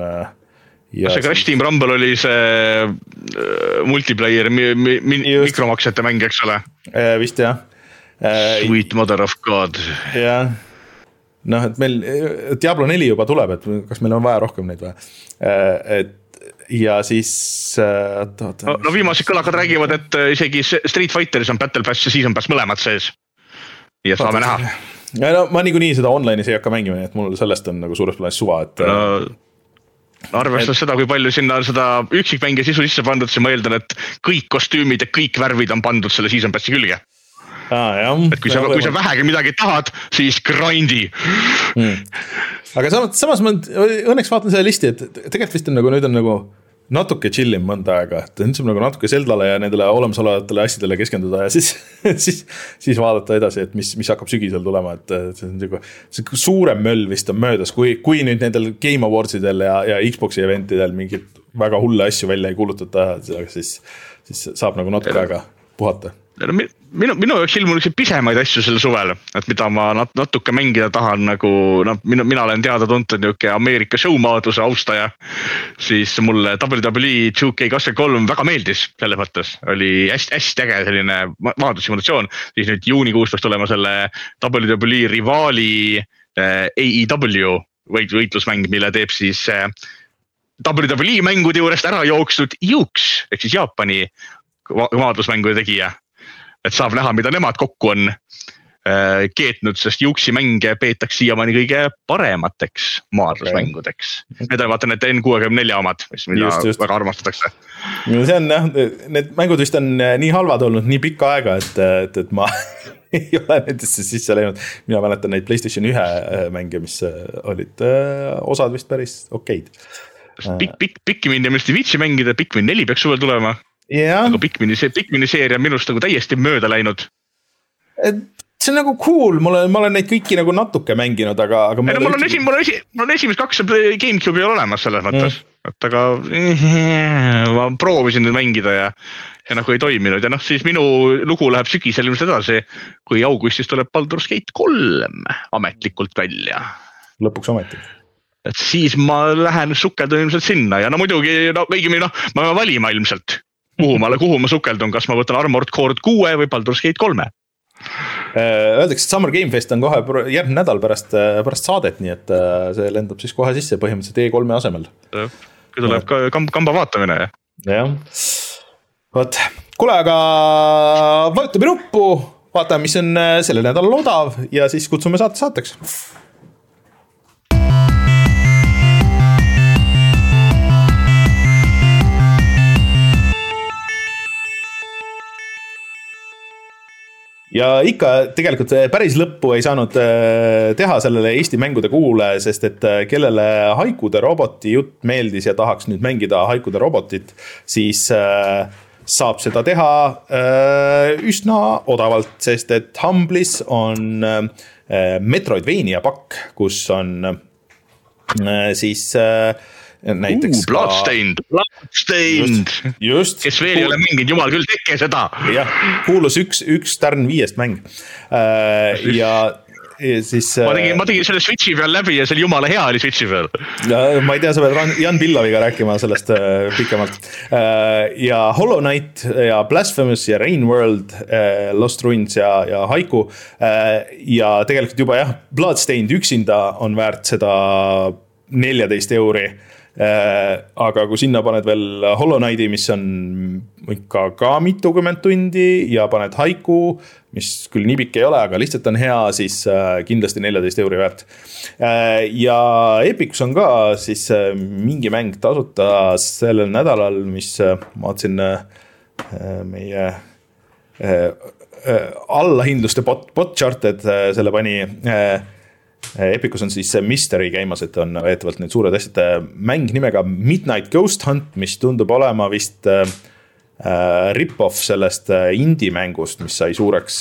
Speaker 2: ja see Crash Team Rumble oli see multiplayer mi- mi- mikromaksete mäng, eks ole?
Speaker 1: Vist jah.
Speaker 2: Sweet mother of God.
Speaker 1: Jah. Noh, et meil Diablo neli juba tuleb, et kas meil on vaja rohkem neid vaja. Et, ja siis... Oota, oota,
Speaker 2: no, no viimased kõlakad räägivad, et isegi Street Fighteris on Battle Pass ja siis on Pass mõlemad sees. Ja saame oota, näha.
Speaker 1: Ja no, ma niikuinii seda online'is ei hakka mängima, et mul sellest on nagu suures plaanis suva. Et,
Speaker 2: no, arvestades et... seda, kui palju sinna seda üksikmänge sisu sisse pandud, siis ma eeldan, et kõik kostüümid ja kõik värvid on pandud selle Season Passi külge.
Speaker 1: Ah, jah,
Speaker 2: et kui sa, kui sa vähegi midagi tahad, siis grindi.
Speaker 1: Hmm. Aga samas, samas ma õnneks vaatan selle listi, et tegelikult vist on nagu, nüüd on nagu natuke chillim mõnda aega, et nüüd saab nagu natuke Zeldale ja nendele olemasolevatele asjadele keskenduda ja siis, siis, siis vaadata edasi, et mis, mis hakkab sügisel tulema, et see on nagu see suurem möll vist on möödas, kui, kui nüüd nendel Game Awardsidel ja, ja Xboxi eventidel mingit väga hulle asju välja ei kuulutata, siis, siis saab nagu natuke aega puhata.
Speaker 2: Minu, minu jaoks ilmunud pisemaid asju selle suvel, et mida ma nat- natuke mängida tahan, nagu no, mina, mina olen teada tuntud niuke Ameerika showmaadluse austaja, siis mulle W W E two K kakskümmend kolm väga meeldis selles mõttes, oli hästi, hästi äge selline maadlussimulatsioon, siis nüüd juunikuus peaks tulema selle W W E rivaali äh, A E W võit, võitlusmäng, mille teeb siis äh, W W E mängude juurest ära jooksnud Yuks, ehk siis Jaapani maadlusmängude tegija. Et saab näha, mida nemad kokku on äh, keetnud, sest Juksi mänge peetaks siiamaani kõige paremateks maadlusmängudeks. Okay. Need on vaata need N kuuskümmend neli omad, mis mida just, just. väga armastatakse.
Speaker 1: See on, need mängud vist on nii halvad olnud nii pikka aega, et, et, et ma ei ole nendesse sisse läinud. Mina mäletan neid PlayStation ühe mänge, mis olid osad vist päris okeid.
Speaker 2: Pik, pik, Pikmin ja millest ei viitsi mängida, Pikmin neli peaks suvel tulema.
Speaker 1: Yeah.
Speaker 2: Aga Pikmini, Pikmini seeria on minust nagu täiesti mööda läinud.
Speaker 1: See on nagu cool, ma olen, ma olen neid kõiki nagu natuke mänginud, aga... aga
Speaker 2: ei, no, mul on esim, mul on esi, mul on esimest kaks GameCube'i olemas selles mõttes. Mm. Et aga ma proovisin nüüd mängida ja, ja nagu ei toiminud. Ja noh, siis minu lugu läheb sügisel ilmselt edasi, kui augustis tuleb Baldur's Gate kolm ametlikult välja.
Speaker 1: Lõpuks ometi.
Speaker 2: Et siis ma lähen sukeldun ilmselt sinna ja no muidugi, no õigemini noh, ma pean valima ilmselt. Kuhu ma, kuhu ma sukeldun, kas ma võtan Armored Core kuue või Baldur's Gate kolme?
Speaker 1: Öeldakse, et Summer Game Fest on kohe järgmine nädal pärast, pärast saadet, nii et see lendab siis kohe sisse põhimõtteliselt E kolme asemel.
Speaker 2: Kui tuleb ka kamba vaatamine.
Speaker 1: jah, vot, kuule, aga vajutame nuppu, vaatame, mis on sellel nädalal odav ja siis kutsume saate saateks. Ja ikka tegelikult päris lõppu ei saanud teha sellele Eesti mängude kuule, sest et kellele Haikude roboti jutt meeldis ja tahaks nüüd mängida Haikude robotit, siis saab seda teha üsna odavalt, sest et Humblis on Metroidvania pakk, kus on siis näiteks
Speaker 2: uh, Bloodstained, Bloodstained,
Speaker 1: just, just,
Speaker 2: kes veel ei ole mänginud, jumal küll, tekke seda.
Speaker 1: Jah, kuulus üks, üks tärn viiest mäng äh, ja, ja siis
Speaker 2: ma tegin, ma tegin selle Switchi peal läbi ja see oli jumala hea oli Switchi peal.
Speaker 1: Ma ei tea, sa pead Jan Pillaviga rääkima sellest äh, pikemalt äh, ja Hollow Knight ja Blasphemous ja Rain World äh, Lost Ruins ja, ja Haiku äh, ja tegelikult juba jah, Bloodstained üksinda on väärt seda neljateist euri Äh, aga kui sinna paned veel Hollow Knighti, mis on ikka ka mitukümmend tundi ja paned Haiku, mis küll nii pikk ei ole, aga lihtsalt on hea, siis äh, kindlasti neljateist euri väärt. Äh, ja Epicus on ka siis äh, mingi mäng tasuta sellel nädalal, mis äh, ma vaatsin äh, meie äh, äh, allahindluste bot, bot charted äh, selle pani äh, Epicus on siis mystery käimas, et on veetavalt need suured asjad. Mäng nimega Midnight Ghost Hunt, mis tundub olema vist äh, rip-off sellest indie mängust, mis sai suureks,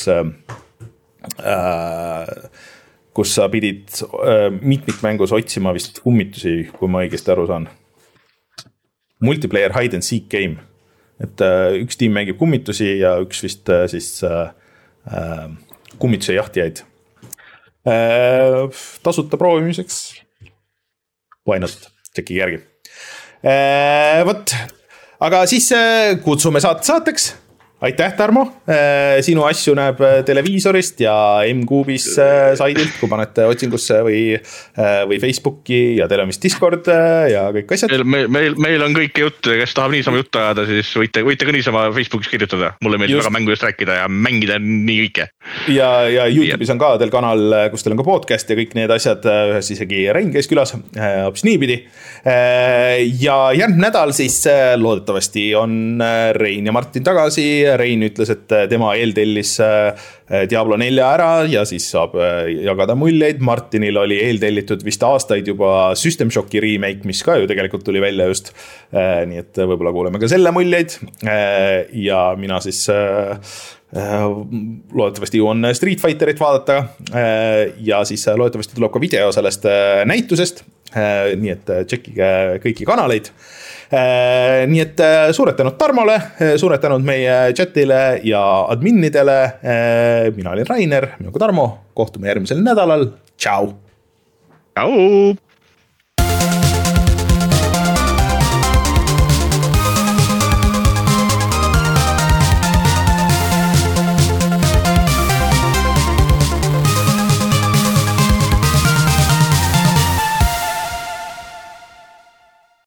Speaker 1: äh, kus sa pidid äh, mitmikmängus otsima vist kummitusi, kui ma õigesti aru saan. Multiplayer hide and seek game. Et äh, üks tiim mängib kummitusi ja üks vist äh, siis äh, kummituse jahtijaid. Äh, tasuta proovimiseks why not, tšeki järgi äh, võt, aga siis äh, kutsume saate saateks. Aitäh, Tarmo, äh, sinu asju näeb televiisorist ja M-Kuubis äh, saidilt, kui panete otsingusse või, äh, või Facebooki ja teil on vist Discord äh, ja kõik asjad.
Speaker 2: Meil, meil, meil on kõike juttu, kes tahab niisama juttu ajada, siis võite, võite ka niisama Facebookis kirjutada. Mulle meeldib väga mängu just rääkida ja mängida nii kõike.
Speaker 1: Ja, ja YouTube'is on ka teil kanal, kus teil on ka podcast ja kõik need asjad, ühes isegi Rein käis külas, hoopis niipidi. Ja järgmine nädal siis loodetavasti on Rein ja Martin tagasi. Rein ütles, et tema eeltellis Diablo nelja ära ja siis saab jagada muljeid. Martinil oli eeltellitud vist aastaid juba System Shocki remake, mis ka ju tegelikult tuli välja just. Nii et võibolla kuuleme ka selle muljeid. Ja mina siis loodetavasti jõuan Street Fighterit vaadata ja siis loodetavasti tuleb ka video sellest näitusest. Nii et tšekkige kõiki kanaleid. Nii et suured tänud Tarmole, suured tänud meie chatile ja adminidele. Mina olin Rainer, minuga Tarmo, kohtume järgmisel nädalal. Tšau!
Speaker 2: Tšau!